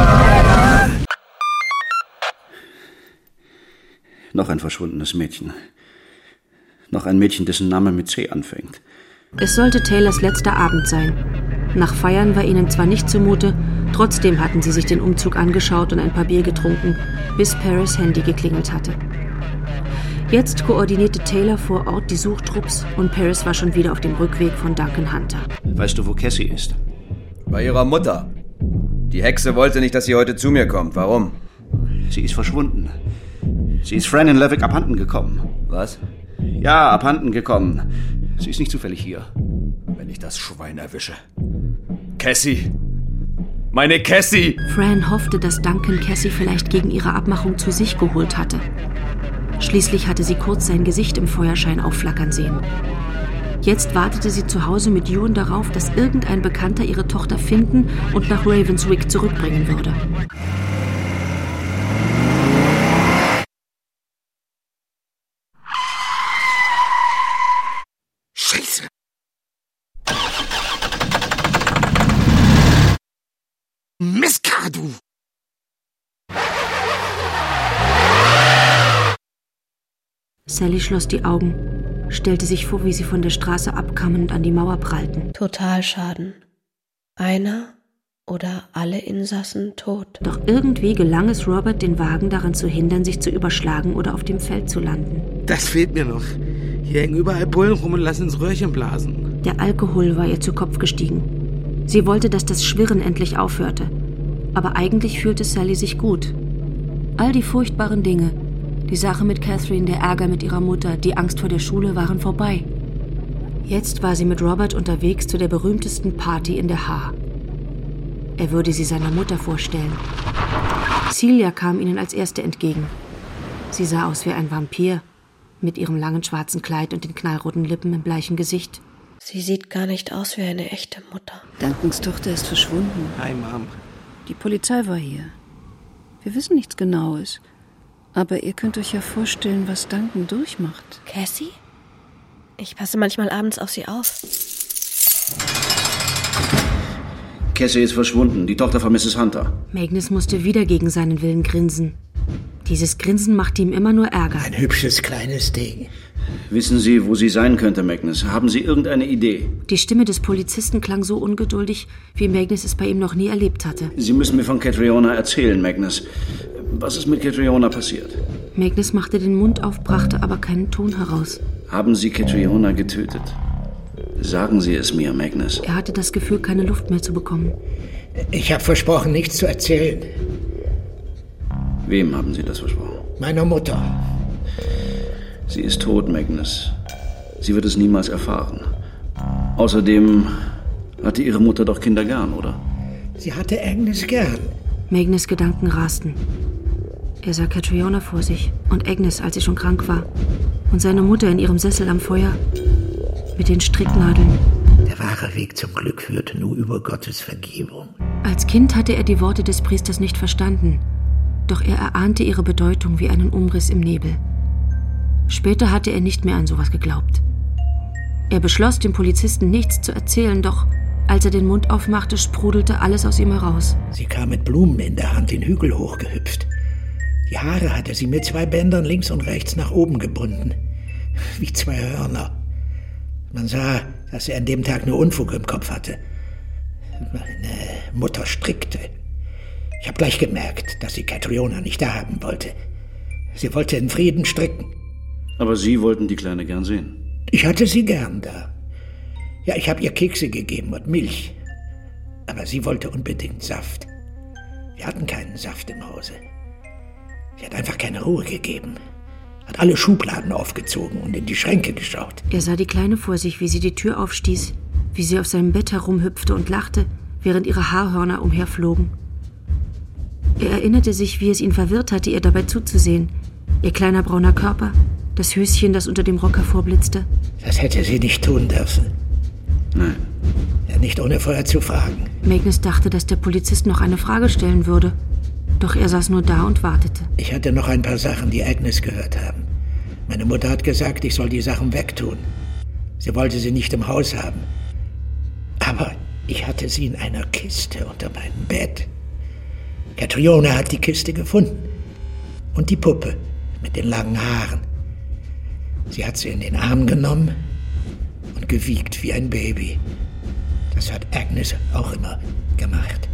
Noch ein verschwundenes Mädchen. Noch ein Mädchen, dessen Name mit C anfängt. Es sollte Taylors letzter Abend sein. Nach Feiern war ihnen zwar nicht zumute, trotzdem hatten sie sich den Umzug angeschaut und ein paar Bier getrunken, bis Paris' Handy geklingelt hatte. Jetzt koordinierte Taylor vor Ort die Suchtrupps und Paris war schon wieder auf dem Rückweg von Duncan Hunter. Weißt du, wo Cassie ist? Bei ihrer Mutter. Die Hexe wollte nicht, dass sie heute zu mir kommt. Warum? Sie ist verschwunden. Sie ist Fran in Levick abhanden gekommen. Was? Ja, abhanden gekommen. Sie ist nicht zufällig hier. Wenn ich das Schwein erwische. Cassie! Meine Cassie! Fran hoffte, dass Duncan Cassie vielleicht gegen ihre Abmachung zu sich geholt hatte. Schließlich hatte sie kurz sein Gesicht im Feuerschein aufflackern sehen. Jetzt wartete sie zu Hause mit Ewan darauf, dass irgendein Bekannter ihre Tochter finden und nach Ravenswick zurückbringen würde. Scheiße! Miska, du! Sally schloss die Augen, stellte sich vor, wie sie von der Straße abkamen und an die Mauer prallten. Totalschaden. Einer oder alle Insassen tot. Doch irgendwie gelang es Robert, den Wagen daran zu hindern, sich zu überschlagen oder auf dem Feld zu landen. Das fehlt mir noch. Hier hängen überall Bullen rum und lassen ins Röhrchen blasen. Der Alkohol war ihr zu Kopf gestiegen. Sie wollte, dass das Schwirren endlich aufhörte. Aber eigentlich fühlte Sally sich gut. All die furchtbaren Dinge, die Sache mit Catherine, der Ärger mit ihrer Mutter, die Angst vor der Schule waren vorbei. Jetzt war sie mit Robert unterwegs zu der berühmtesten Party in der Haar. Er würde sie seiner Mutter vorstellen. Celia kam ihnen als Erste entgegen. Sie sah aus wie ein Vampir, mit ihrem langen schwarzen Kleid und den knallroten Lippen im bleichen Gesicht. Sie sieht gar nicht aus wie eine echte Mutter. Duncans Tochter ist verschwunden. Hi, Mom. Die Polizei war hier. Wir wissen nichts Genaues. Aber ihr könnt euch ja vorstellen, was Duncan durchmacht. Cassie? Ich passe manchmal abends auf sie auf. Cassie ist verschwunden, die Tochter von Misses Hunter. Magnus musste wieder gegen seinen Willen grinsen. Dieses Grinsen machte ihm immer nur Ärger. Ein hübsches kleines Ding. Wissen Sie, wo sie sein könnte, Magnus? Haben Sie irgendeine Idee? Die Stimme des Polizisten klang so ungeduldig, wie Magnus es bei ihm noch nie erlebt hatte. Sie müssen mir von Catriona erzählen, Magnus. Was ist mit Catriona passiert? Magnus machte den Mund auf, brachte aber keinen Ton heraus. Haben Sie Catriona getötet? Sagen Sie es mir, Magnus. Er hatte das Gefühl, keine Luft mehr zu bekommen. Ich habe versprochen, nichts zu erzählen. Wem haben Sie das versprochen? Meiner Mutter. Sie ist tot, Magnus. Sie wird es niemals erfahren. Außerdem hatte Ihre Mutter doch Kinder gern, oder? Sie hatte Agnes gern. Magnus' Gedanken rasten. Er sah Catriona vor sich und Agnes, als sie schon krank war. Und seine Mutter in ihrem Sessel am Feuer mit den Stricknadeln. Der wahre Weg zum Glück führte nur über Gottes Vergebung. Als Kind hatte er die Worte des Priesters nicht verstanden. Doch er erahnte ihre Bedeutung wie einen Umriss im Nebel. Später hatte er nicht mehr an sowas geglaubt. Er beschloss, dem Polizisten nichts zu erzählen, doch als er den Mund aufmachte, sprudelte alles aus ihm heraus. Sie kam mit Blumen in der Hand den Hügel hochgehüpft. Die Haare hatte sie mit zwei Bändern links und rechts nach oben gebunden, wie zwei Hörner. Man sah, dass er an dem Tag nur Unfug im Kopf hatte. Meine Mutter strickte. Ich habe gleich gemerkt, dass sie Catriona nicht da haben wollte. Sie wollte in Frieden stricken. Aber Sie wollten die Kleine gern sehen. Ich hatte sie gern da. Ja, ich habe ihr Kekse gegeben und Milch. Aber sie wollte unbedingt Saft. Wir hatten keinen Saft im Hause. Sie hat einfach keine Ruhe gegeben. Hat alle Schubladen aufgezogen und in die Schränke geschaut. Er sah die Kleine vor sich, wie sie die Tür aufstieß, wie sie auf seinem Bett herumhüpfte und lachte, während ihre Haarhörner umherflogen. Er erinnerte sich, wie es ihn verwirrt hatte, ihr dabei zuzusehen. Ihr kleiner brauner Körper, das Höschen, das unter dem Rock hervorblitzte. Das hätte sie nicht tun dürfen. Nein. Ja, nicht ohne vorher zu fragen. Magnus dachte, dass der Polizist noch eine Frage stellen würde. Doch er saß nur da und wartete. Ich hatte noch ein paar Sachen, die Agnes gehört haben. Meine Mutter hat gesagt, ich soll die Sachen wegtun. Sie wollte sie nicht im Haus haben. Aber ich hatte sie in einer Kiste unter meinem Bett. Catriona hat die Kiste gefunden. Und die Puppe mit den langen Haaren. Sie hat sie in den Arm genommen und gewiegt wie ein Baby. Das hat Agnes auch immer gemacht.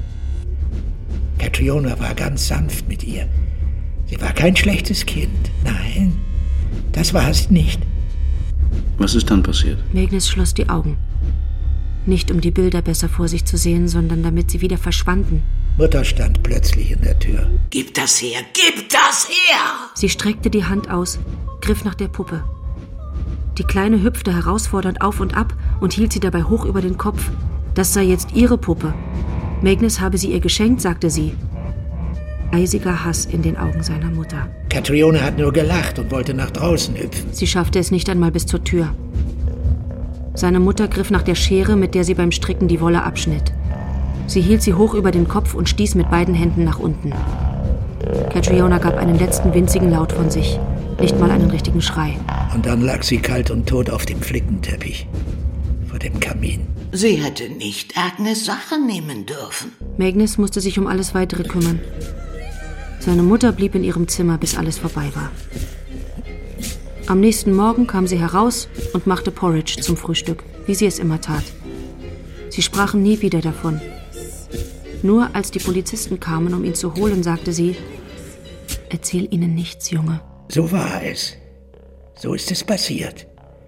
Catriona war ganz sanft mit ihr. Sie war kein schlechtes Kind. Nein, das war es nicht. Was ist dann passiert? Magnus schloss die Augen. Nicht um die Bilder besser vor sich zu sehen, sondern damit sie wieder verschwanden. Mutter stand plötzlich in der Tür. Gib das her, gib das her! Sie streckte die Hand aus, griff nach der Puppe. Die Kleine hüpfte herausfordernd auf und ab und hielt sie dabei hoch über den Kopf. Das sei jetzt ihre Puppe. Magnus habe sie ihr geschenkt, sagte sie. Eisiger Hass in den Augen seiner Mutter. Catriona hat nur gelacht und wollte nach draußen hüpfen. Sie schaffte es nicht einmal bis zur Tür. Seine Mutter griff nach der Schere, mit der sie beim Stricken die Wolle abschnitt. Sie hielt sie hoch über den Kopf und stieß mit beiden Händen nach unten. Catriona gab einen letzten winzigen Laut von sich. Nicht mal einen richtigen Schrei. Und dann lag sie kalt und tot auf dem Flickenteppich vor dem Kamin. Sie hätte nicht Agnes Sachen nehmen dürfen. Magnus musste sich um alles Weitere kümmern. Seine Mutter blieb in ihrem Zimmer, bis alles vorbei war. Am nächsten Morgen kam sie heraus und machte Porridge zum Frühstück, wie sie es immer tat. Sie sprachen nie wieder davon. Nur als die Polizisten kamen, um ihn zu holen, sagte sie: Erzähl ihnen nichts, Junge. So war es. So ist es passiert.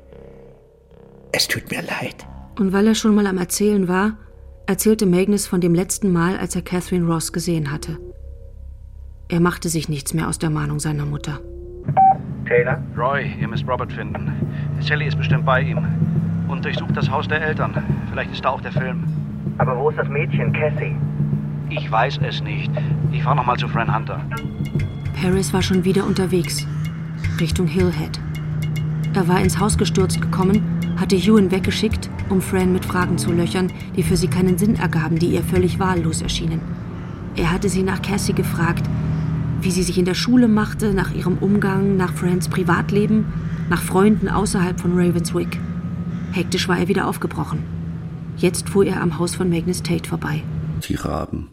Es tut mir leid. Und weil er schon mal am Erzählen war, erzählte Magnus von dem letzten Mal, als er Catherine Ross gesehen hatte. Er machte sich nichts mehr aus der Mahnung seiner Mutter. Taylor? Roy, ihr müsst Robert finden. Sally ist bestimmt bei ihm. Und durchsucht das Haus der Eltern. Vielleicht ist da auch der Film. Aber wo ist das Mädchen, Cassie? Ich weiß es nicht. Ich fahre nochmal zu Fran Hunter. Paris war schon wieder unterwegs, Richtung Hillhead. Er war ins Haus gestürzt gekommen, hatte Ewan weggeschickt, um Fran mit Fragen zu löchern, die für sie keinen Sinn ergaben, die ihr völlig wahllos erschienen. Er hatte sie nach Cassie gefragt, wie sie sich in der Schule machte, nach ihrem Umgang, nach Frans Privatleben, nach Freunden außerhalb von Ravenswick. Hektisch war er wieder aufgebrochen. Jetzt fuhr er am Haus von Magnus Tate vorbei. Die Raben.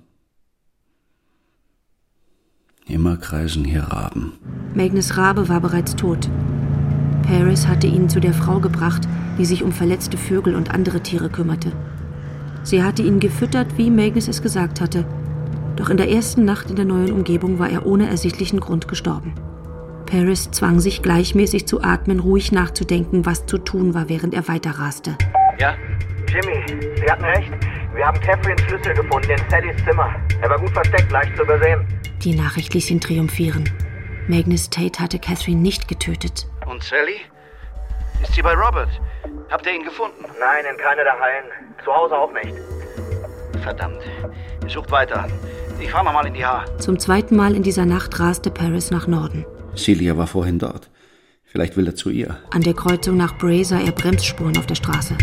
Immer kreisen hier Raben. Magnus Rabe war bereits tot. Paris hatte ihn zu der Frau gebracht, die sich um verletzte Vögel und andere Tiere kümmerte. Sie hatte ihn gefüttert, wie Magnus es gesagt hatte. Doch in der ersten Nacht in der neuen Umgebung war er ohne ersichtlichen Grund gestorben. Paris zwang sich gleichmäßig zu atmen, ruhig nachzudenken, was zu tun war, während er weiterraste. Ja? Jimmy, Sie hatten recht. Wir haben Catherines Schlüssel gefunden in Sallys Zimmer. Er war gut versteckt, leicht zu übersehen. Die Nachricht ließ ihn triumphieren. Magnus Tate hatte Catherine nicht getötet. Und Sally? Ist sie bei Robert? Habt ihr ihn gefunden? Nein, in keiner der Hallen. Zu Hause auch nicht. Verdammt. Sucht weiter. Ich fahre nochmal in die Haar. Zum zweiten Mal in dieser Nacht raste Paris nach Norden. Celia war vorhin dort. Vielleicht will er zu ihr. An der Kreuzung nach Bray sah er Bremsspuren auf der Straße.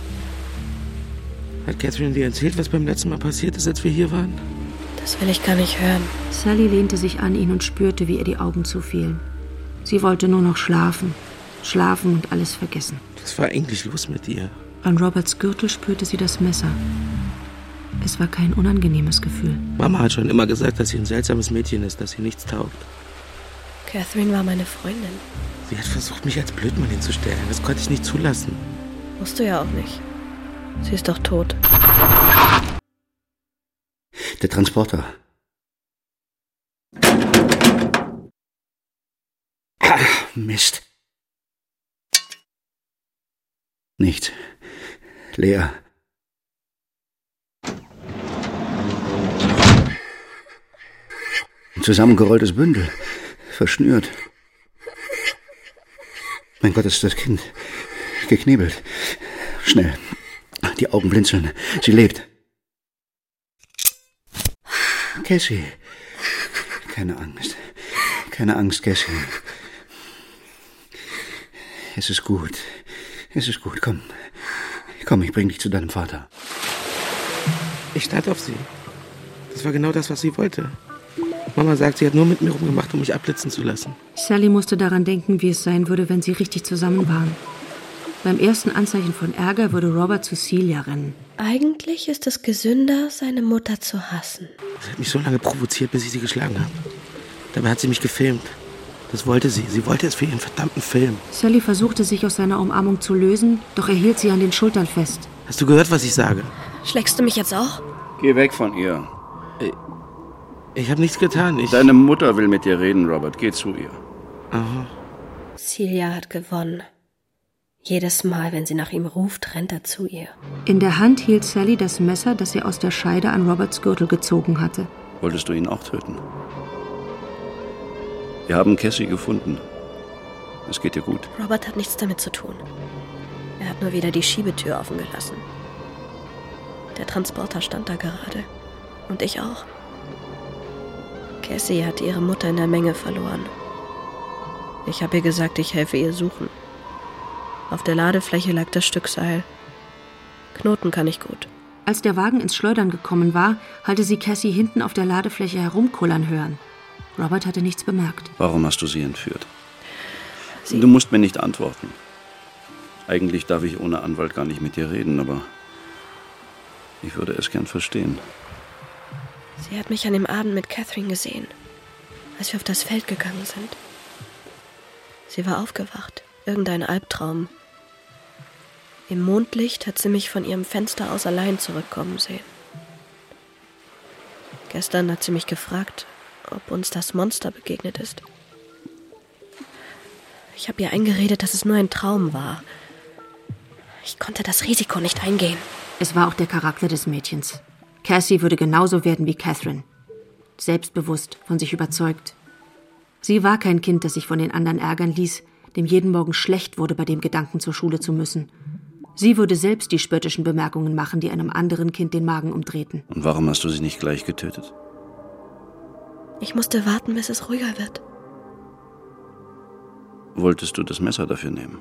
Hat Catherine dir erzählt, was beim letzten Mal passiert ist, als wir hier waren? Das will ich gar nicht hören. Sally lehnte sich an ihn und spürte, wie ihr die Augen zufielen. Sie wollte nur noch schlafen. Schlafen und alles vergessen. Was war eigentlich los mit dir? An Roberts Gürtel spürte sie das Messer. Es war kein unangenehmes Gefühl. Mama hat schon immer gesagt, dass sie ein seltsames Mädchen ist, dass sie nichts taugt. Catherine war meine Freundin. Sie hat versucht, mich als Blödmann hinzustellen. Das konnte ich nicht zulassen. Musst du ja auch nicht. Sie ist doch tot. Der Transporter. Ach, Mist. Nichts. Leer. Ein zusammengerolltes Bündel. Verschnürt. Mein Gott, ist das Kind. Geknebelt. Schnell. Die Augen blinzeln. Sie lebt. Cassie. Keine Angst. Keine Angst, Cassie. Es ist gut. Es ist gut. Komm. Komm, ich bring dich zu deinem Vater. Ich stand auf sie. Das war genau das, was sie wollte. Mama sagt, sie hat nur mit mir rumgemacht, um mich abblitzen zu lassen. Sally musste daran denken, wie es sein würde, wenn sie richtig zusammen waren. Beim ersten Anzeichen von Ärger würde Robert zu Celia rennen. Eigentlich ist es gesünder, seine Mutter zu hassen. Sie hat mich so lange provoziert, bis ich sie geschlagen habe. Dabei hat sie mich gefilmt. Das wollte sie. Sie wollte es für ihren verdammten Film. Sally versuchte, sich aus seiner Umarmung zu lösen, doch er hielt sie an den Schultern fest. Hast du gehört, was ich sage? Schlägst du mich jetzt auch? Geh weg von ihr. Ich, ich habe nichts getan. Ich... Deine Mutter will mit dir reden, Robert. Geh zu ihr. Aha. Celia hat gewonnen. Jedes Mal, wenn sie nach ihm ruft, rennt er zu ihr. In der Hand hielt Sally das Messer, das sie aus der Scheide an Roberts Gürtel gezogen hatte. Wolltest du ihn auch töten? Wir haben Cassie gefunden. Es geht dir gut. Robert hat nichts damit zu tun. Er hat nur wieder die Schiebetür offen gelassen. Der Transporter stand da gerade. Und ich auch. Cassie hat ihre Mutter in der Menge verloren. Ich habe ihr gesagt, ich helfe ihr suchen. Auf der Ladefläche lag das Stück Seil. Knoten kann ich gut. Als der Wagen ins Schleudern gekommen war, hatte sie Cassie hinten auf der Ladefläche herumkullern hören. Robert hatte nichts bemerkt. Warum hast du sie entführt? Sie du musst mir nicht antworten. Eigentlich darf ich ohne Anwalt gar nicht mit dir reden, aber ich würde es gern verstehen. Sie hat mich an dem Abend mit Catherine gesehen, als wir auf das Feld gegangen sind. Sie war aufgewacht, irgendein Albtraum. Im Mondlicht hat sie mich von ihrem Fenster aus allein zurückkommen sehen. Gestern hat sie mich gefragt, ob uns das Monster begegnet ist. Ich habe ihr eingeredet, dass es nur ein Traum war. Ich konnte das Risiko nicht eingehen. Es war auch der Charakter des Mädchens. Cassie würde genauso werden wie Catherine. Selbstbewusst, von sich überzeugt. Sie war kein Kind, das sich von den anderen ärgern ließ, dem jeden Morgen schlecht wurde bei dem Gedanken, zur Schule zu müssen. Sie würde selbst die spöttischen Bemerkungen machen, die einem anderen Kind den Magen umdrehten. Und warum hast du sie nicht gleich getötet? Ich musste warten, bis es ruhiger wird. Wolltest du das Messer dafür nehmen?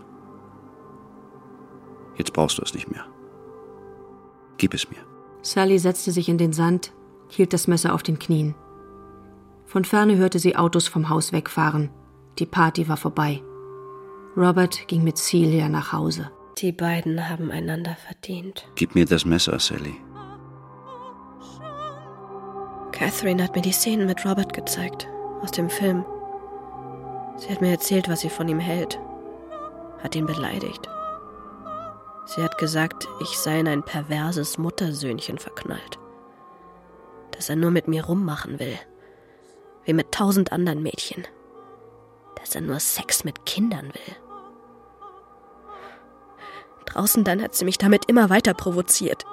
Jetzt brauchst du es nicht mehr. Gib es mir. Sally setzte sich in den Sand, hielt das Messer auf den Knien. Von ferne hörte sie Autos vom Haus wegfahren. Die Party war vorbei. Robert ging mit Celia nach Hause. Die beiden haben einander verdient. Gib mir das Messer, Sally. Catherine hat mir die Szenen mit Robert gezeigt, aus dem Film. Sie hat mir erzählt, was sie von ihm hält. Hat ihn beleidigt. Sie hat gesagt, ich sei in ein perverses Muttersöhnchen verknallt. Dass er nur mit mir rummachen will. Wie mit tausend anderen Mädchen. Dass er nur Sex mit Kindern will. Draußen dann hat sie mich damit immer weiter provoziert.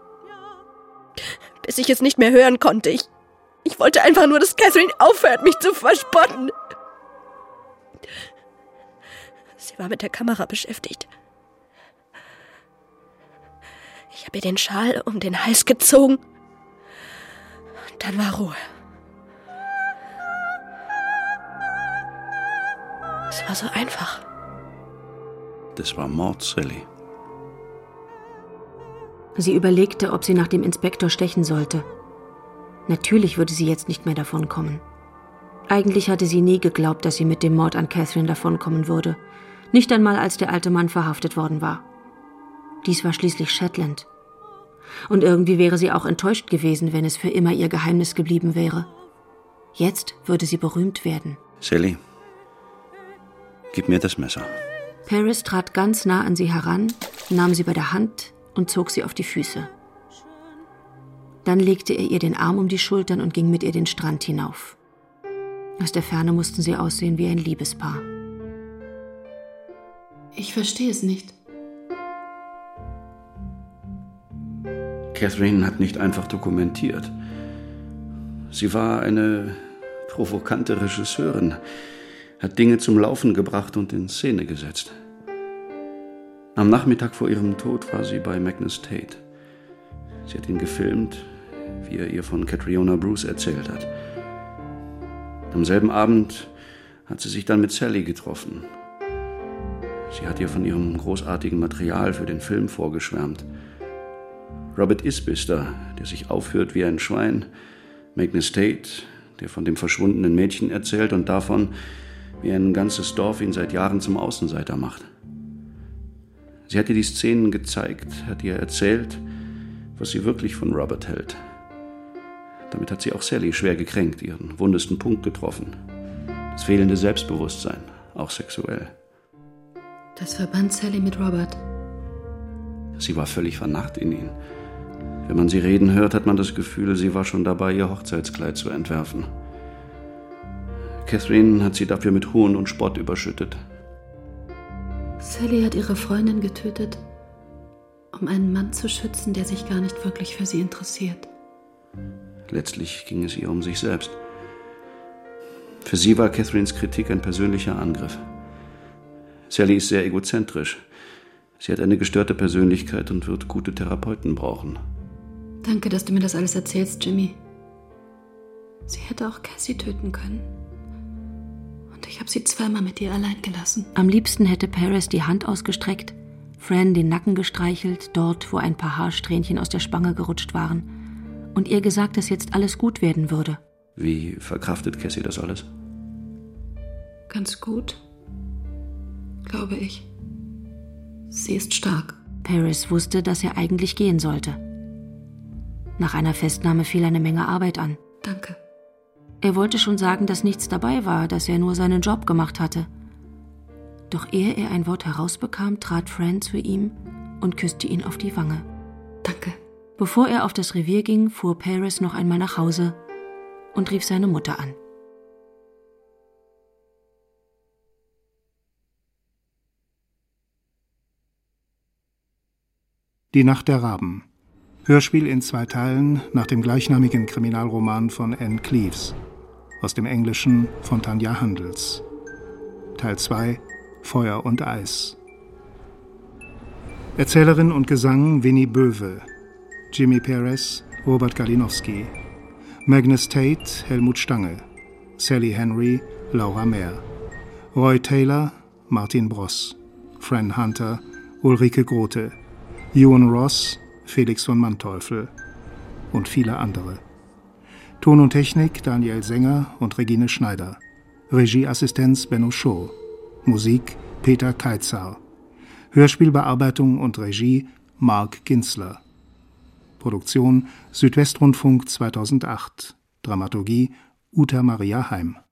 Bis ich es nicht mehr hören konnte. Ich, ich wollte einfach nur, dass Catherine aufhört, mich zu verspotten. Sie war mit der Kamera beschäftigt. Ich habe ihr den Schal um den Hals gezogen. Und dann war Ruhe. Es war so einfach. Das war Mord, Sally. Sie überlegte, ob sie nach dem Inspektor stechen sollte. Natürlich würde sie jetzt nicht mehr davonkommen. Eigentlich hatte sie nie geglaubt, dass sie mit dem Mord an Catherine davonkommen würde. Nicht einmal, als der alte Mann verhaftet worden war. Dies war schließlich Shetland. Und irgendwie wäre sie auch enttäuscht gewesen, wenn es für immer ihr Geheimnis geblieben wäre. Jetzt würde sie berühmt werden. Sally, gib mir das Messer. Paris trat ganz nah an sie heran, nahm sie bei der Hand und zog sie auf die Füße. Dann legte er ihr den Arm um die Schultern und ging mit ihr den Strand hinauf. Aus der Ferne mussten sie aussehen wie ein Liebespaar. Ich verstehe es nicht. Catherine hat nicht einfach dokumentiert. Sie war eine provokante Regisseurin, hat Dinge zum Laufen gebracht und in Szene gesetzt. Am Nachmittag vor ihrem Tod war sie bei Magnus Tate. Sie hat ihn gefilmt, wie er ihr von Catriona Bruce erzählt hat. Am selben Abend hat sie sich dann mit Sally getroffen. Sie hat ihr von ihrem großartigen Material für den Film vorgeschwärmt. Robert Isbister, der sich aufführt wie ein Schwein, Magnus Tate, der von dem verschwundenen Mädchen erzählt und davon, wie ein ganzes Dorf ihn seit Jahren zum Außenseiter macht. Sie hat ihr die Szenen gezeigt, hat ihr erzählt, was sie wirklich von Robert hält. Damit hat sie auch Sally schwer gekränkt, ihren wundesten Punkt getroffen. Das fehlende Selbstbewusstsein, auch sexuell. Das verband Sally mit Robert. Sie war völlig vernarrt in ihn. Wenn man sie reden hört, hat man das Gefühl, sie war schon dabei, ihr Hochzeitskleid zu entwerfen. Catherine hat sie dafür mit Hohn und Spott überschüttet. Sally hat ihre Freundin getötet, um einen Mann zu schützen, der sich gar nicht wirklich für sie interessiert. Letztlich ging es ihr um sich selbst. Für sie war Catherines Kritik ein persönlicher Angriff. Sally ist sehr egozentrisch. Sie hat eine gestörte Persönlichkeit und wird gute Therapeuten brauchen. Danke, dass du mir das alles erzählst, Jimmy. Sie hätte auch Cassie töten können. Und ich habe sie zweimal mit ihr allein gelassen. Am liebsten hätte Paris die Hand ausgestreckt, Fran den Nacken gestreichelt, dort, wo ein paar Haarsträhnchen aus der Spange gerutscht waren, und ihr gesagt, dass jetzt alles gut werden würde. Wie verkraftet Cassie das alles? Ganz gut, glaube ich. Sie ist stark. Paris wusste, dass er eigentlich gehen sollte. Nach einer Festnahme fiel eine Menge Arbeit an. Danke. Er wollte schon sagen, dass nichts dabei war, dass er nur seinen Job gemacht hatte. Doch ehe er ein Wort herausbekam, trat Fran zu ihm und küsste ihn auf die Wange. Danke. Bevor er auf das Revier ging, fuhr Paris noch einmal nach Hause und rief seine Mutter an. Die Nacht der Raben. Hörspiel in zwei Teilen nach dem gleichnamigen Kriminalroman von Anne Cleeves. Aus dem Englischen von Tanja Handels. Teil zwei. Feuer und Eis. Erzählerin und Gesang Winnie Böwe. Jimmy Perez, Robert Kalinowski. Magnus Tate, Helmut Stange. Sally Henry, Laura Mehr. Roy Taylor, Martin Bross. Fran Hunter, Ulrike Grote. Ewan Ross, Felix von Manteuffel. Und viele andere. Ton und Technik Daniel Sänger und Regine Schneider. Regieassistenz Benno Schoh. Musik Peter Keitzar. Hörspielbearbeitung und Regie Mark Ginzler. Produktion Südwestrundfunk zweitausendacht. Dramaturgie Uta Maria Heim.